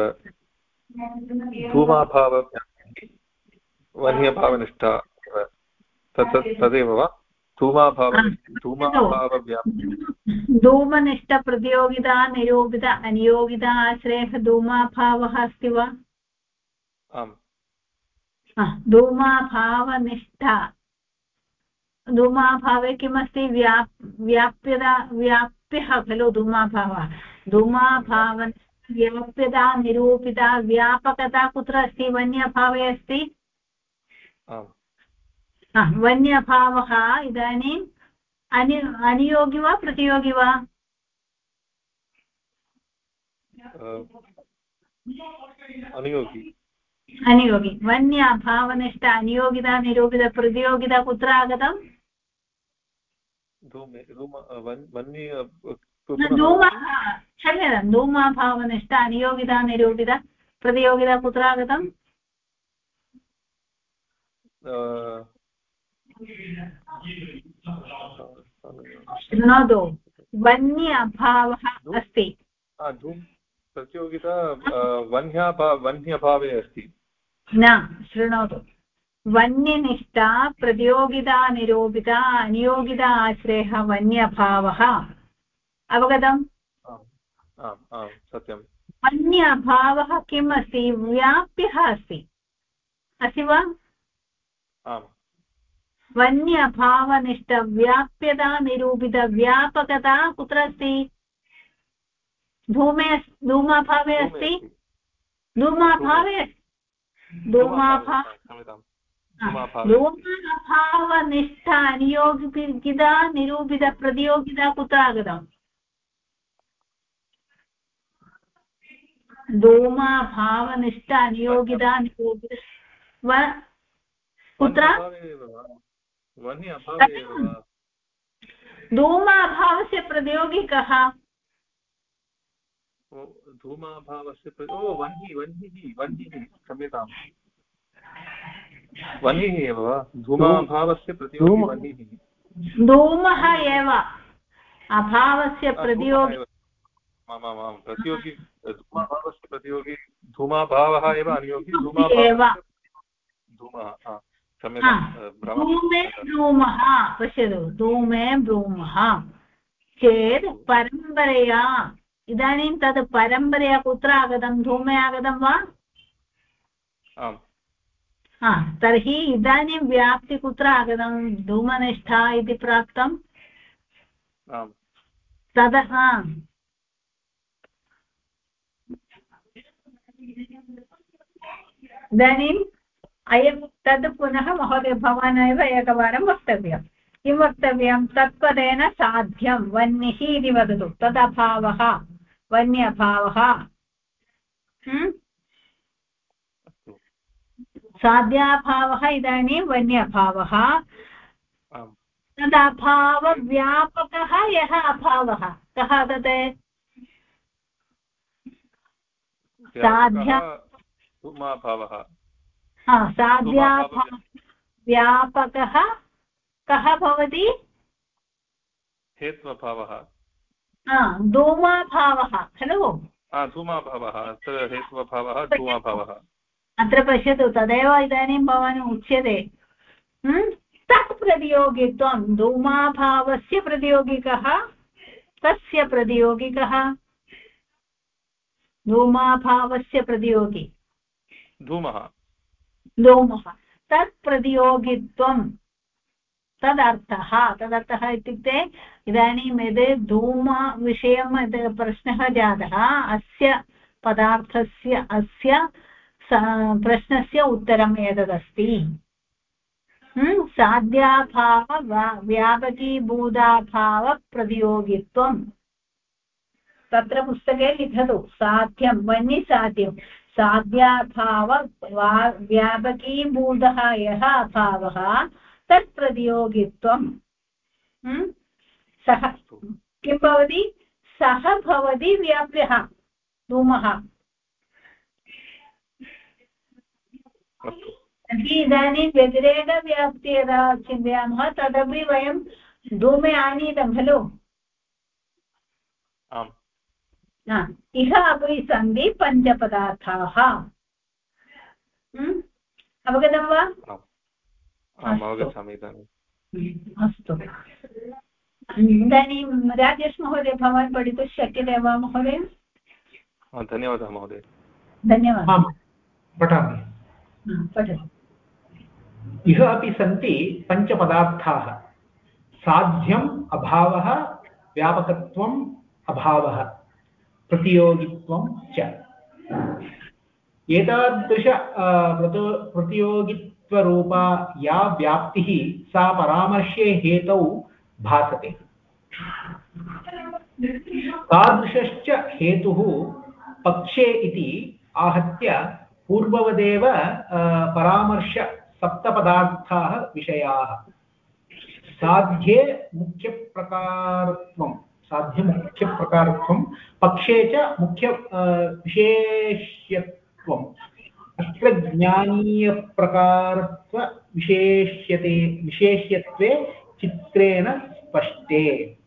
धूमाभावव्याप्तिः वह्नि अभावनिष्ठा एव तदेव वा? धूमनिष्ठप्रतियोगिता निरूपित अनियोगिता आश्रयः धूमाभावः अस्ति वा? आम् धूमाभावनिष्ठा धूमाभावे किमस्ति व्याप्यः खलु धूमाभाव व्याप्यता निरूपिता व्यापकता कुत्र अस्ति? वन्यभावे अस्ति। वन्यभावः इदानीम् अनियोगी वा प्रतियोगी वा? अनियोगी वन्यभावनिष्ठ अनियोगिता निरूपित प्रतियोगिता कुत्र आगतम्? क्षम्यतां धूमाभावनिष्ठ अनियोगिता निरूपित प्रतियोगिता कुत्र आगतम्? शृणोतु वन्य अभावः अस्ति प्रतियोगिता वह्न्यभावे अस्ति न शृणोतु वन्यनिष्ठा प्रतियोगिता निरूपिता अनियोगिता आश्रयः वन्यभावः अवगतम्? सत्यं। वन्य अभावः किम् अस्ति? व्याप्यः अस्ति वा? आम्। वन्य अभावनिष्ठ व्याप्यता निरूपित व्यापकता कुत्र अस्ति? धूमाभावे अस्ति। धूमाभावनिष्ठ अनियोगिता निरूपित प्रतियोगिता कुत्र आगतम्? धूमाभावनिष्ठ अनियोगिता निरूपित कुत्र? धूमाभावस्य प्रतियोगी कः? धूमाभावस्य क्षम्यताम्, वह्निः एव वा? धूमाभावस्य प्रतियोगी वह्निः। धूमः एव अभावस्य प्रतियोगी। प्रतियोगी धूमाभावस्य प्रतियोगी धूमाभावः एव अनियोगी। धूमः धूमे ब्रूमः। पश्यतु, धूमे ब्रूमः चेत् परम्परया इदानीं तद् परम्परया कुत्र आगतं? धूमे आगतं वा? तर्हि इदानीं व्याप्ति कुत्र आगतं? धूमनिष्ठा इति प्राप्तं ततः इदानीम् अयं तद् पुनः महोदय भवान् एव एकवारं वक्तव्यं। किं वक्तव्यं? तत्पदेन साध्यं वह्निः इति वदतु। तदभावः वन्यभावः। साध्याभावः इदानीं वन्यभावः। तदभावव्यापकः यः अभावः कः तत्? धूमाभावः। साध्याभावव्यापकः कः भवति? हेत्वभावः। धूमाभावः खलु? धूमाभावः हेत्वभावः धूमाभावः। अत्र पश्यतु, तदेव इदानीं भवान् उच्यते तत् प्रतियोगित्वं। धूमाभावस्य प्रतियोगिकः कस्य प्रतियोगिकः? धूमाभावस्य प्रतियोगी धूमः। तत् प्रतियोगित्वं तदर्थः इत्युक्ते इदानीं यद् धूमविषयं प्रश्नः जातः, अस्य पदार्थस्य अस्य प्रश्नस्य उत्तरम् एतदस्ति। साध्याभाव व्यापकीभूताभावप्रतियोगित्वं। तत्र पुस्तके लिखतु साध्यं वह्निसाध्यं साध्याभाव व्यापकीभूतः यः अभावः तत् प्रतियोगित्वं। सः किं भवति? सः भवति व्याप्यः धूमः। तर्हि इदानीं व्यतिरेकव्याप्ति यदा चिन्तयामः तदपि वयं धूमे आनीतं खलु? इह अपि सन्ति पञ्चपदार्थाः। अवगतं वा? अस्तु। इदानीं राजेश महोदय भवान् पठितुं शक्यते वा महोदय? धन्यवादः महोदय। धन्यवादः। पठामि। पठतु। इह अपि सन्ति पञ्चपदार्थाः। साध्यम् अभावः, व्यापकत्वम् अभावः, प्रतियोगित्वं च। एतादृश प्रतियोगित्वरूपा या व्याप्तिः सा परामर्शे हेतौ भासते। तादृशश्च हेतुः पक्षे इति आहत्य पूर्ववदेव परामर्श सप्तपदार्थाः विषयाः। साध्ये मुख्यप्रकारत्वं पक्षे च मुख्य विशेष्यत्वम् अत्र ज्ञानीयप्रकारत्व विशेष्यत्वे चित्रेण स्पष्टे।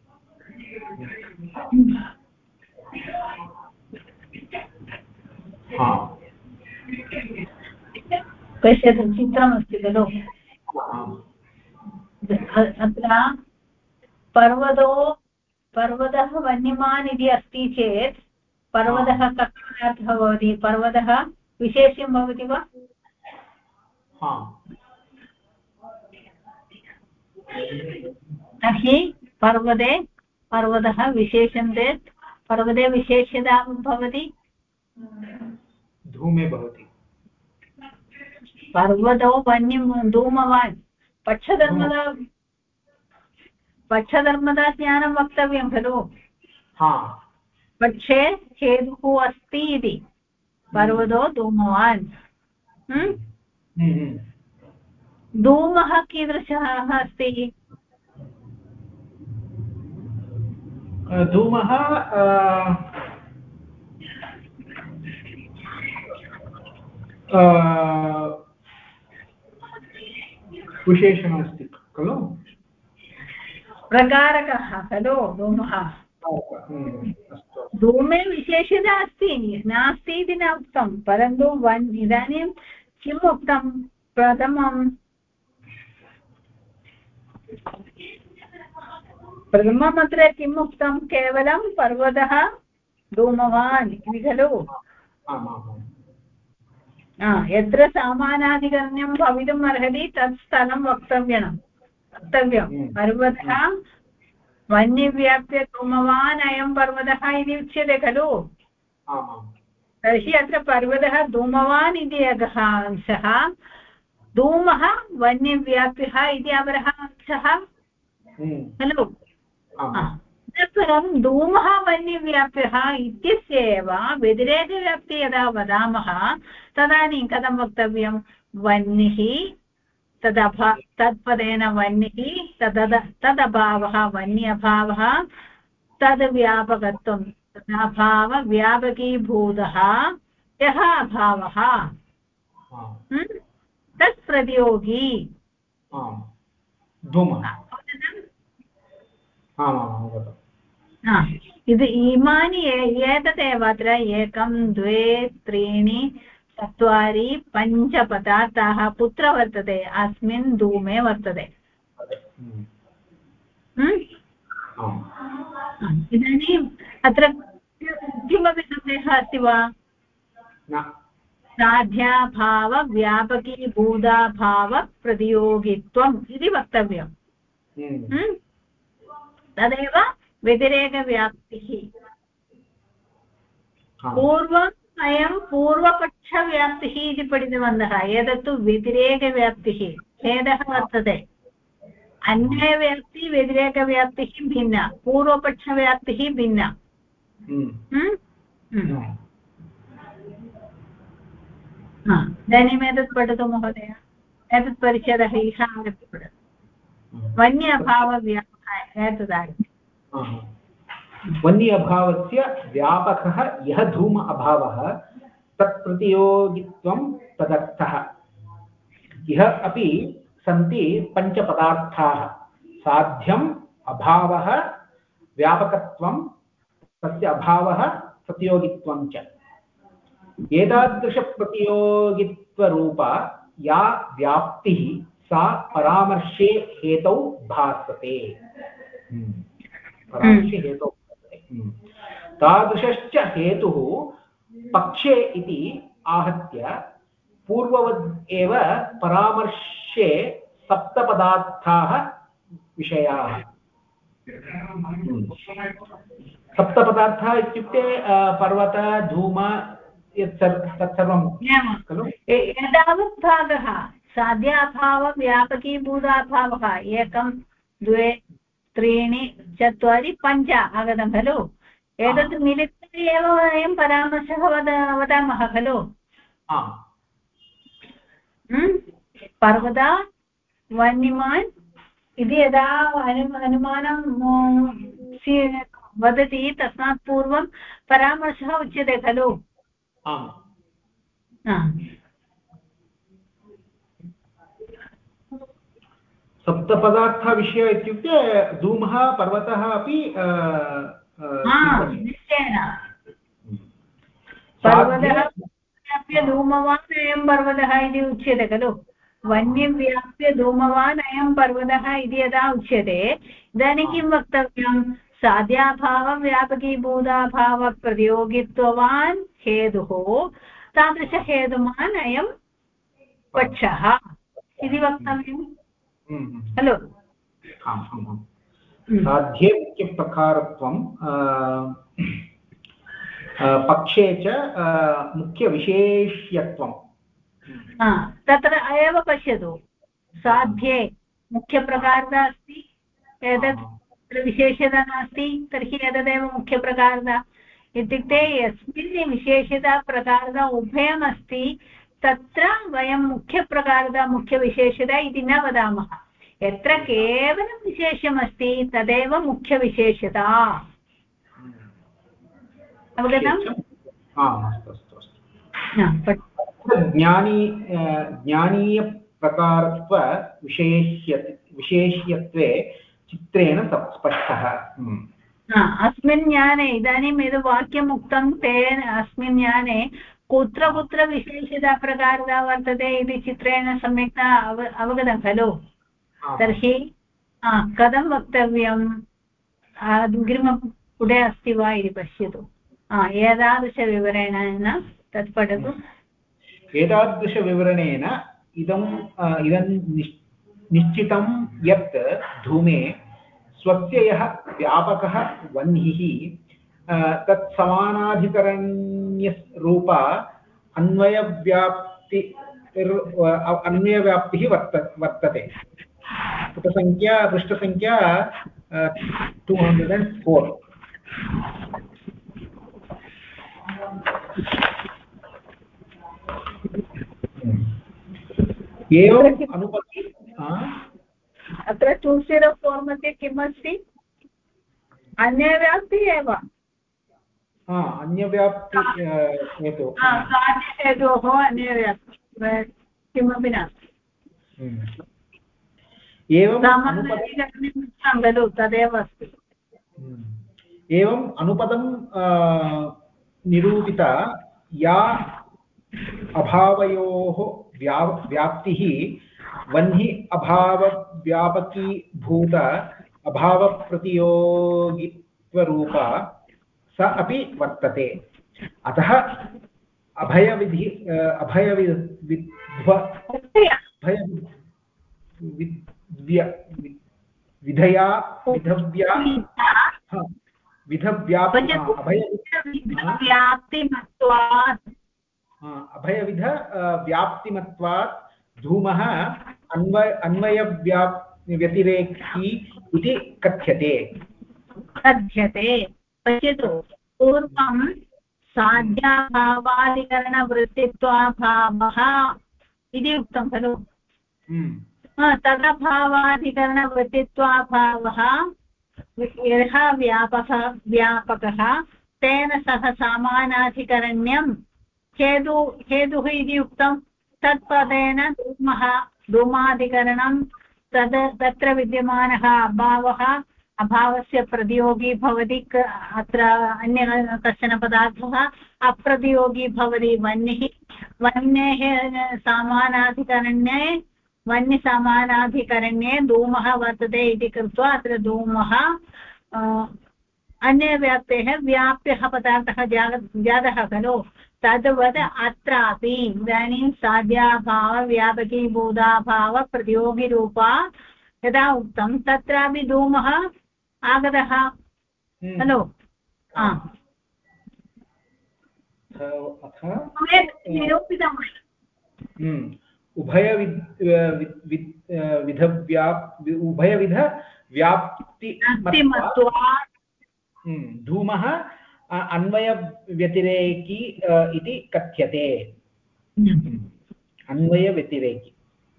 पश्यतु, चित्रमस्ति खलु? अत्र पर्वतो पर्वतः वन्यमान् इति अस्ति चेत् पर्वतः कथमर्थः भवति पर्वतः विशेष्यं भवति वा तर्हि पर्वतः विशेषं चेत् पर्वते विशेष्यता भवति धूमे भवति पर्वतो वन्यं धूमवान् पक्षधर्मदा ज्ञानं वक्तव्यं खलु पक्षे हेतुः अस्ति इति पर्वतो धूमवान् धूमः कीदृशः अस्ति धूमः विशेषणमस्ति खलु प्रकारकः खलु धूमः धूमे विशेषता अस्ति नास्ति इति न उक्तं परन्तु इदानीं किम् उक्तं प्रथमम् अत्र किम् उक्तं केवलं पर्वतः धूमवान् इति खलु यत्र सामानाधिकरण्यं भवितुम् अर्हति तत् स्थलं वक्तव्यं पर्वतः वन्यव्याप्य धूमवान् अयं पर्वतः इति उच्यते खलु तर्हि अत्र पर्वतः धूमवान् इति एकः अंशः धूमः वन्यव्याप्यः इति अपरः अंशः खलु अनन्तरं धूमः वन्यव्याप्यः इत्यस्य एव व्यतिरेकव्याप्ति यदा वदामः तदानीं कथं वक्तव्यं वह्निः तत्पदेन वह्निः तदभावः वन्यभावः तद्व्यापकत्वं तदभावव्यापकीभूतः यः अभावः तत् प्रतियोगी इमानि एतदेव अत्र 1 2 3 4 5 पदार्थाः कुत्र वर्तते अस्मिन् धूमे वर्तते इदानीम् अत्र किमपि सन्देहः अस्ति वा साध्याभावव्यापकीभूताभावप्रतियोगित्वम् इति वक्तव्यम् तदेव व्यतिरेकव्याप्तिः पूर्वम् अयं पूर्वपक्षव्याप्तिः इति पठितवन्तः एतत्तु व्यतिरेकव्याप्तिः भेदः वर्तते अन्यव्याप्ति व्यतिरेकव्याप्तिः भिन्ना पूर्वपक्षव्याप्तिः भिन्ना इदानीम् एतत् पठतु महोदय एतत् परिच्छेदः इह आगत्य पठतु वन्य अभावव्यापकः वन्य अभावस्य व्यापकः यः धूम अभावः तत्प्रतियोगित्वं तदर्थः इह अपि सन्ति पञ्चपदार्थाः साध्यम् अभावः व्यापकत्वं तस्य अभावः प्रतियोगित्वं च एतादृशप्रतियोगित्वरूपा या व्याप्तिः सा परामर्शे हेतौ भासते तादृशश्च हेतुः पक्षे इति आहत्य पूर्ववद् एव परामर्शे सप्तपदार्थाः विषयाः सप्तपदार्थाः इत्युक्ते पर्वत धूम तत्सर्वं खलु एतावत् भागः साध्याभावव्यापकीभूताभावः 1 2 3 4 5 आगतं खलु एतत् मिलित्वा एव वयं परामर्शः वदामः खलु पर्वत वन्यमान् इति यदा अनुमानं वदति तस्मात् पूर्वं परामर्शः उच्यते खलु सप्तपदार्थविषय इत्युक्ते धूमः पर्वतः अपि निश्चयेन पर्वतः व्याप्य धूमवान् अयं पर्वतः इति उच्यते खलु वन्यव्याप्य धूमवान् अयं पर्वतः इति यदा उच्यते इदानीं किं वक्तव्यं साध्याभावव्यापकीभूताभावप्रतियोगित्ववान् हेतुः तादृशहेतुमान् अयं पक्षः इति वक्तव्यं खलु। साध्ये मुख्यप्रकारत्वं पक्षे च मुख्यविशेष्यत्वं। तत्र एव पश्यतु, साध्ये मुख्यप्रकारता अस्ति, एतत् विशेषता नास्ति, तर्हि एतदेव मुख्यप्रकारता इत्युक्ते यस्मिन् विशेषता प्रकारता उभयमस्ति तत्र वयं मुख्यप्रकारता मुख्यविशेषता इति न वदामः। यत्र केवलं विशेषमस्ति तदेव मुख्यविशेषता। अवगतम्? ज्ञानीयप्रकारत्व विशेष्यत्वे चित्रेण स्पष्टः। अस्मिन् ज्ञाने इदानीम् यद् वाक्यम् उक्तं तेन अस्मिन् ज्ञाने कुत्र कुत्र विशेषता प्रकारता वर्तते इति चित्रेण सम्यक् अवगतं खलु। तर्हि कथं वक्तव्यम्? अग्रिमपुटे अस्ति वा इति पश्यतु। एतादृशविवरणेन तत् पठतु। एतादृशविवरणेन इदं निश्चितं यत् धूमे स्वस्य यः व्यापकः वह्निः तत्समानाधिकरण्यरूप अन्वयव्याप्तिः वर्तते। पृष्ठसङ्ख्या 204। एवम् अनुपत्ति अत्र 204 मध्ये किम् अस्ति? अन्यव्याप्ति एव। अन्यव्याप्ति हेतु हेतोः अन्यव्याप्ति किमपि नास्ति। एवं खलु तदेव अस्ति। एवम् अनुपदं निरूपिता या अभावयोः व्याप्तिः वह्नि अभावव्यापकीभूत अभावप्रतियोगित्वरूपा स अपि वर्तते। अतः अभयविध व्याप्तिमत्वात् धूमः अन्वयव्यतिरेकी इति कथ्यते। पश्यतु, पूर्वं साध्याभावाधिकरणवृत्तित्वाभावः इति उक्तं खलु। तदभावाधिकरणवृत्तित्वाभावः यः व्यापकः तेन सह समानाधिकरण्यं हेतुः इति उक्तं। तत्पदेन धूमाधिकरणं तत्र विद्यमानः अभावस्य प्रतियोगी भवति। अत्र अन्य कश्चन पदार्थः अप्रतियोगी भवति। वह्नेः समानाधिकरण्ये धूमः वर्तते इति कृत्वा अत्र धूमः अन्यव्याप्तेः व्याप्यः पदार्थः जातः खलु। तद्वत् अत्रापि इदानीं साध्याभावव्यापकीभूताभावप्रतियोगिरूपा यदा उक्तं तत्रापि धूमः आगतः खलु। निरूपितम्। उभयविध व्याप्तिमत्वात् धूमः अन्वयव्यतिरेकी इति कथ्यते। अन्वयव्यतिरेकी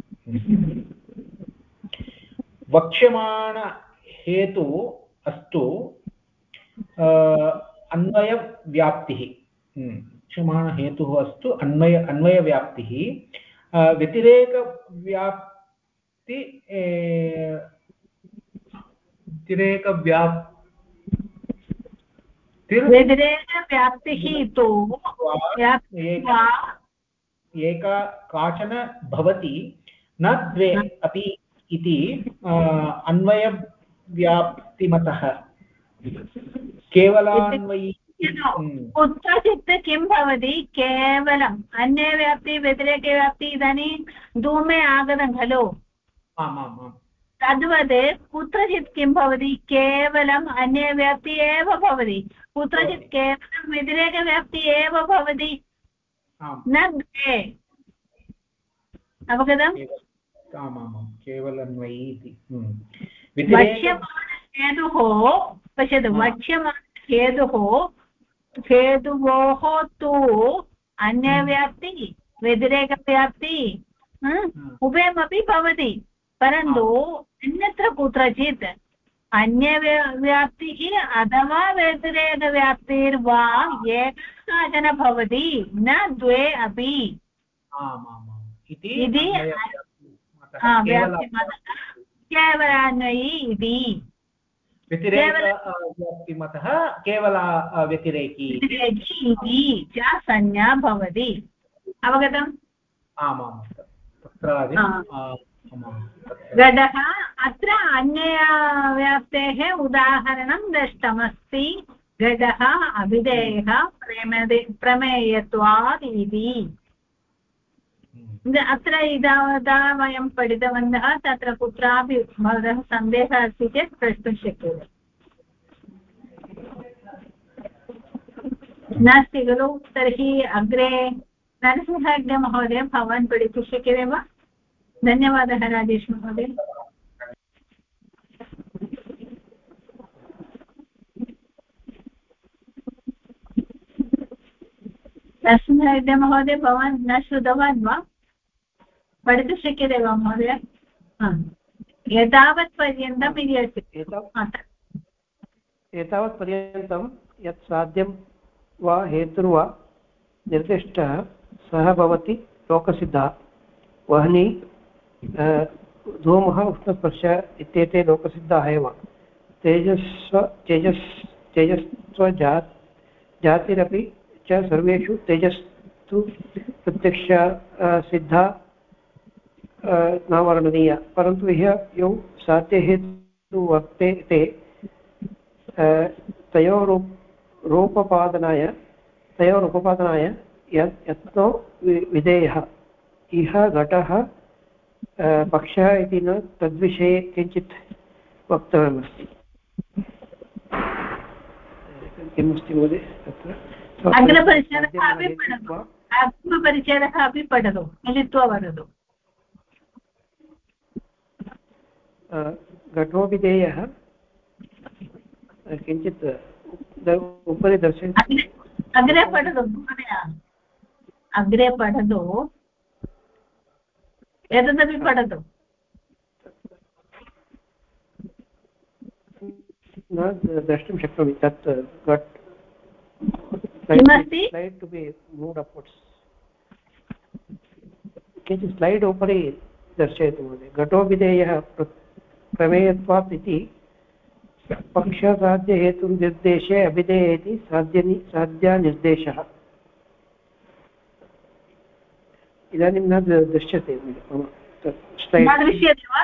वक्ष्यमाण हेतु अस्तु अन्वयव्याप्तिः। वक्ष्यमाण हेतुः अस्तु अन्वयव्याप्तिः। व्यतिरेकव्याप्तिः तु एका काचन भवति न द्वे अपि इति अन्वयव्याप्तिमतः केवलान्वयी कुत्रचित् किं भवति केवलम् अन्ये व्याप्ति व्यतिरेकव्याप्ति इदानीं धूमे आगतं खलु आमाम् तद्वत् कुत्रचित् किं भवति केवलम् अन्ये व्याप्ति एव भवति कुत्रचित् केवलं व्यतिरेकव्याप्ति एव भवति न द्वे अवगतम् आमामां केवलन्वयी इति वक्ष्यमाणहेतुः पश्यतु वक्ष्यमाणहेतुः हेतुवोः तु अन्यव्याप्ति व्यतिरेकव्याप्ति उभयमपि भवति परन्तु अन्यत्र कुत्रचित् अन्यव्याप्तिः अथवा व्यतिरेकव्याप्तिर्वा एकः भवति न द्वे अपि इति व्याप्तिमतः केवलान्वयी इति व्यतिरेकव्याप्तिमतः केवला व्यतिरेकी इति च संज्ञा भवति अवगतम् आमां तत्र घटः अत्र अन्यव्याप्तेः उदाहरणं दष्टमस्ति घटः अभिधेयः प्रमेयत्वात् इति अत्र इदावता वयं पठितवन्तः तत्र कुत्रापि भवतः सन्देहः अस्ति चेत् प्रष्टुं शक्यते नास्ति खलु तर्हि अग्रे नरसिंहमहोदय भवान् पठितुं शक्यते वा धन्यवादः राजेश महोदय नरसिंहमहोदय भवान् न श्रुतवान् वा पठितुं शक्यते वा महोदय एतावत् पर्यन्तम् इति अस्ति एतावत् पर्यन्तं यत् साध्यं वा हेतुर्वा निर्दिष्टः सः भवति लोकसिद्धः वह्नि धूमः उष्णस्पर्श इत्येते लोकसिद्धाः एव तेजस्त्व जातिरपि च सर्वेषु तेजस्तु प्रत्यक्ष सिद्धा न वर्णनीया परन्तु यौ साध्यहेतु वर्तेते तयोरुपपादनाय यत्नो विधेयः इह घटः पक्षः इति न तद्विषये किञ्चित् वक्तव्यमस्ति किमस्ति महोदय तत्र अग्रपरिच्छेदः अपि पठतु मिलित्वा वदतु घटोभिधेयः किञ्चित् उपरि दर्शयति अग्रे पठतु महोदय अग्रे पठतु एतदपि पठतु न द्रष्टुं शक्नोमि तत् किमस्ति slide to be moved upwards किञ्चित् स्लैड् उपरि दर्शयतु महोदय घटोभिधेयः प्रमेयत्वात् इति पक्षसाध्यहेतुर्निर्देशे अभिधेये इति साध्यानिर्देशः इदानीं न दृश्यते मम स्लैड् दृश्यते वा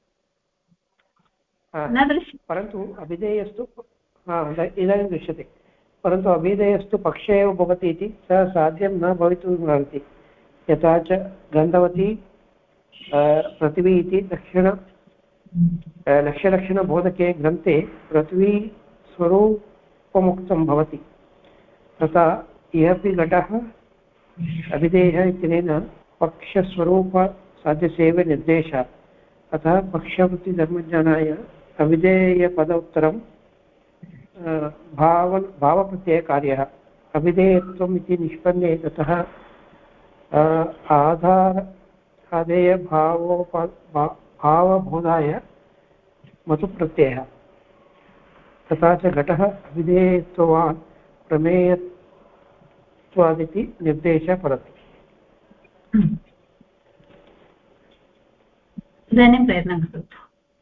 परन्तु अभिधेयस्तु इदानीं दृश्यते परन्तु अभिधेयस्तु पक्षे एव भवति इति सः साध्यं न भवितुमर्हति यथा च गन्धवती पृथिवी इति लक्ष्यलक्षणबोधके ग्रन्थे पृथ्वी स्वरूपमुक्तं भवति तथा इहपि घटः अभिधेयः इत्यनेन पक्षस्वरूपसाध्यसेवे निर्देशः अतः पक्षवृत्तिधर्मज्ञानाय अभिधेयपदोत्तरं भावप्रत्ययकार्यः अभिधेयत्वम् इति निष्पन्ने ततः भावबोधाय मतुप्रत्ययः तथा च घटः अभिधेयत्वात् प्रमेयत्वादिति निर्देशः परति इदानीं प्रयत्नं करोतु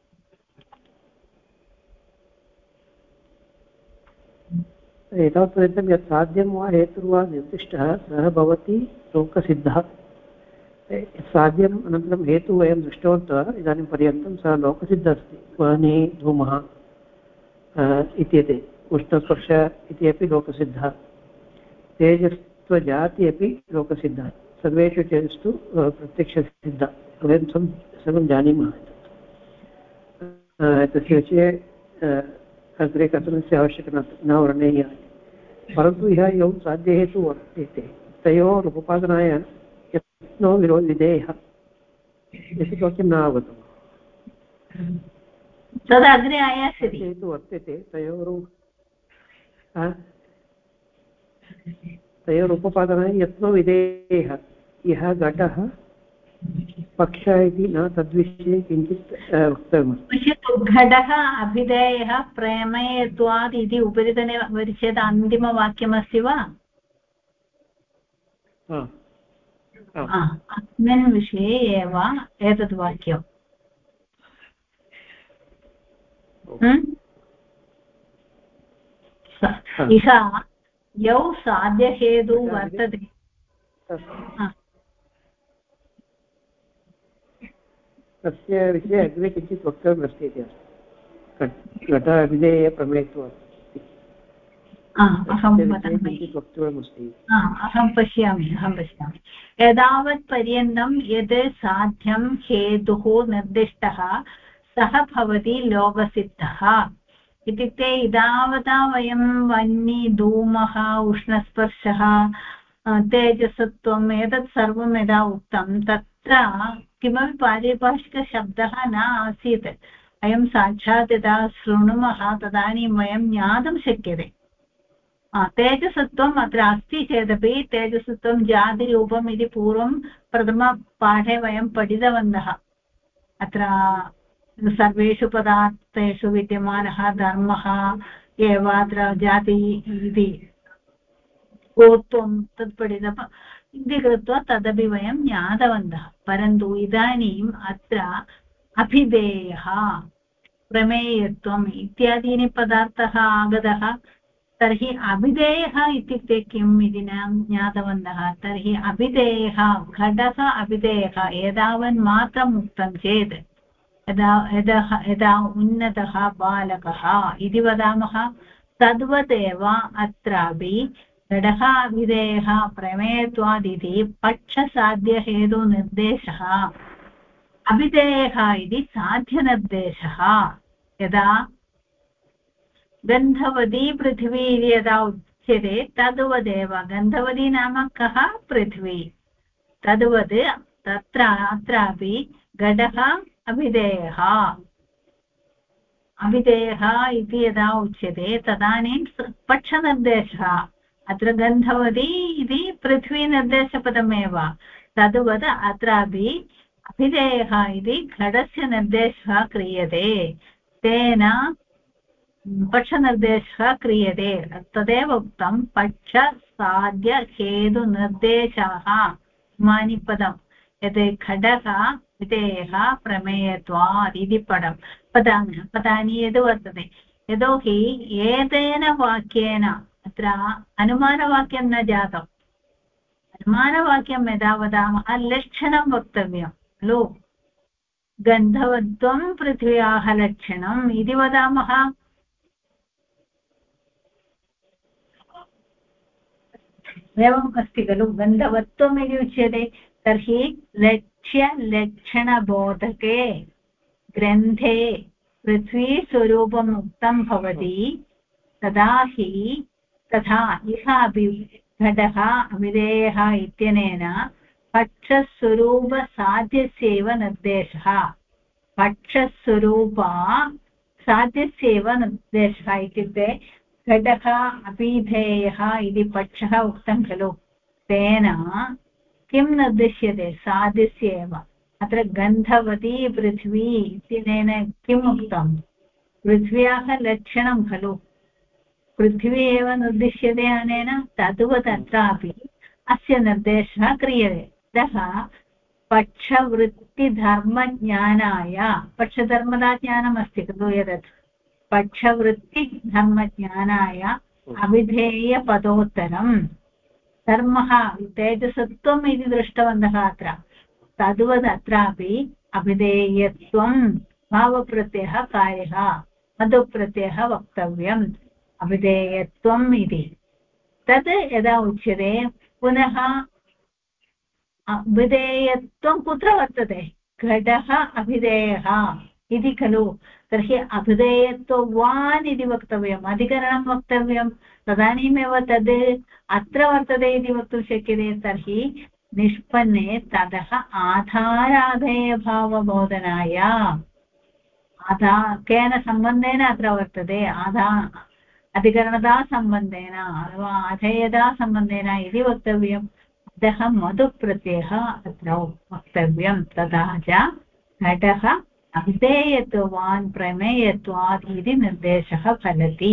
एतावत्पर्यन्तं यत् साध्यं वा हेतुर्वा निर्दिष्टः सः भवति लोकसिद्धः साध्यम् अनन्तरं हेतुः वयं दृष्टवन्तः इदानीं पर्यन्तं सः लोकसिद्धः अस्ति वह्निः धूमः इत्येते उष्णस्पर्श इति अपि लोकसिद्धः तेजस्त्वजाति अपि लोकसिद्धः सर्वेषु तेजस्तु प्रत्यक्षसिद्धः वयं सर्वं जानीमः तस्य विषये अग्रे कथनस्य आवश्यकता न वर्णनीया परन्तु इह यौ साध्यहेतु वर्तेते तयोः उपपादनाय यत्नो विधेयः इति वाक्यं न अवगतम् तदग्रे आयास्यति हेतु वर्तते तयोरुपपादनाय यत्नो विधेयः यः घटः पक्ष इति न तद्विषये किञ्चित् वक्तव्यमस्ति पश्यतु घटः अभिधेयः प्रमेयत्वात् इति उपरितने परिच्छेद अन्तिमवाक्यमस्ति वा अस्मिन् विषये एव एतद् वाक्यम् इह यौ साध्यहेतु वर्तते तस्य विषये अग्रे किञ्चित् वक्तव्यमस्ति इति अस्ति घट अभिधेयप्रमेयत्वात् अहं पश्यामि एतावत्पर्यन्तं यत् साध्यं हेतुः निर्दिष्टः सः भवति लोकसिद्धः इत्युक्ते एतावता वयं वह्नि धूमः उष्णस्पर्शः तेजसत्वम् एतत् सर्वं यदा उक्तं तत्र किमपि पारिभाषिकशब्दः न आसीत् वयं साक्षात् यदा शृणुमः तदानीं वयं ज्ञातुं शक्यते तेजसत्वम् अत्र अस्ति चेदपि तेजसत्वं जातिरूपम् इति पूर्वं प्रथमपाठे वयं पठितवन्तः अत्र सर्वेषु पदार्थेषु विद्यमानः धर्मः एव अत्र जाति इति गोत्वं तत् पठितम् इति कृत्वा तदपि वयं ज्ञातवन्तः परन्तु इदानीम् अत्र अभिधेयः प्रमेयत्वम् इत्यादीनि पदार्थाः आगतः तर्हि अभिधेयः इत्युक्ते किम् इति न ज्ञातवन्तः तर्हि अभिधेयः घटः अभिधेयः एतावन्मात्रम् उक्तं चेत् यदा उन्नतः बालकः इति वदामः तद्वदेव अत्रापि घटः अभिधेयः प्रमेयत्वादिति पक्षसाध्यहेतुनिर्देशः अभिधेयः इति साध्यनिर्देशः यदा गन्धवती पृथिवी इति यदा उच्यते तद्वदेव गन्धवती नाम कः पृथ्वी तद्वत् अत्रापि घटः अभिधेयः इति यदा उच्यते तदानीं पक्षनिर्देशः अत्र गन्धवती इति पृथ्वीनिर्देशपदमेव तद्वत् अत्रापि अभिधेयः इति घटस्य निर्देशः क्रियते तेन पक्षनिर्देशः क्रियते तदेव उक्तं पक्षसाध्यहेतुनिर्देशाः इमानि पदं यत् घटः विधेयः प्रमेयत्वात् इति पदानि यद् वर्तते यतोहि एतेन वाक्येन अत्र अनुमानवाक्यं न जातम् अनुमानवाक्यं यदा वदामः लक्षणं वक्तव्यं खलु गन्धवत्वं पृथिव्याः लक्षणम् इति वदामः एवम् अस्ति खलु गन्धवत्वम् इति उच्यते तर्हि लक्ष्यलक्षणबोधके ग्रन्थे पृथ्वीस्वरूपम् उक्तं भवति तथा इह अपि घटः अभिधेयः इत्यनेन पक्षस्वरूपसाध्यस्यैव निर्देशः पक्षस्वरूपसाध्यस्यैव निर्देशः इत्युक्ते घटः अभिधेयः इति पक्षः उक्तं खलु तेन किं निर्दिश्यते साध्यस्य एव अत्र गन्धवती पृथ्वी इत्यनेन किम् उक्तं पृथ्व्याः लक्षणं खलु पृथ्वी एव निर्दिश्यते अनेन तद्वत् अत्रापि अस्य निर्देशः क्रियते अतः पक्षवृत्तिधर्मज्ञानाय पक्षधर्मदाज्ञानमस्ति खलु एतत् पक्षवृत्तिधर्मज्ञानाय अभिधेयपदोत्तरं धर्मः तेजसत्वम् इति दृष्टवन्तः अत्र तद्वत् अत्रापि अभिधेयत्वं भावप्रत्ययः कार्यः मधुप्रत्ययः वक्तव्यम् अभिधेयत्वम् इति तद् यदा उच्यते पुनः अभिधेयत्वं कुत्र वर्तते घटः अभिधेयः इति खलु तर्हि अभिधेयत्ववान् इति वक्तव्यम् अधिकरणं वक्तव्यं तदानीमेव तद् अत्र वर्तते इति वक्तुं शक्यते तर्हि निष्पन्ने ततः आधाराधेयभावबोधनाय केन सम्बन्धेन अत्र वर्तते अधिकरणता सम्बन्धेन अथवा अधेयता सम्बन्धेन इति वक्तव्यम् अतः मधुप्रत्ययः अत्र वक्तव्यं तथा च घटः अभिधेयत्वान् प्रमेयत्वात् इति निर्देशः फलति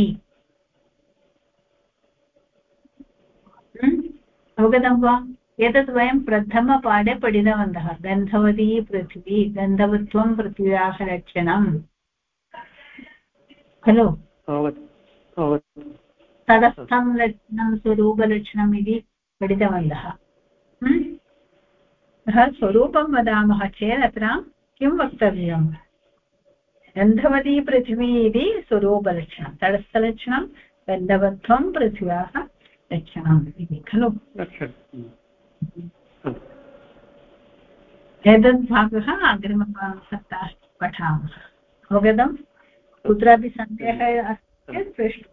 अवगतं वा एतत् वयं प्रथमपाठे पठितवन्तः गन्धवती पृथिवी गन्धवत्वं पृथिव्याः लक्षणं खलु तटस्थं लक्षणं स्वरूपलक्षणम् इति पठितवन्तः स्वरूपं वदामः चेत् अत्र किं वक्तव्यं गन्धवती पृथिवी इति स्वरूपलक्षणं तटस्थलक्षणं गन्धवत्वं पृथिव्याः लक्षणम् इति खलु एतद् भागः अग्रिमसप्ताहे पठामः अवगतं कुत्रापि सन्देहः अस्ति चेत् पृष्टु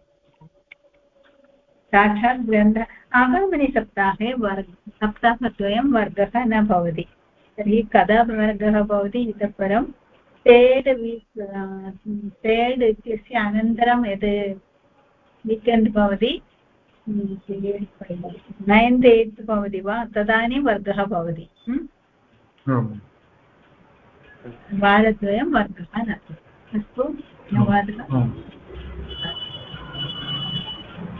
साक्षात् ग्रन्थः आगामिनि सप्ताहे सप्ताहद्वयं वर्गः न भवति तर्हि कदा वर्गः भवति इतः परं थर्ड् इत्यस्य अनन्तरं यत् वीकेण्ड् भवति 9th 8th भवति वा तदानीं वर्गः भवति वारद्वयं वर्गः नास्ति अस्तु धन्यवादः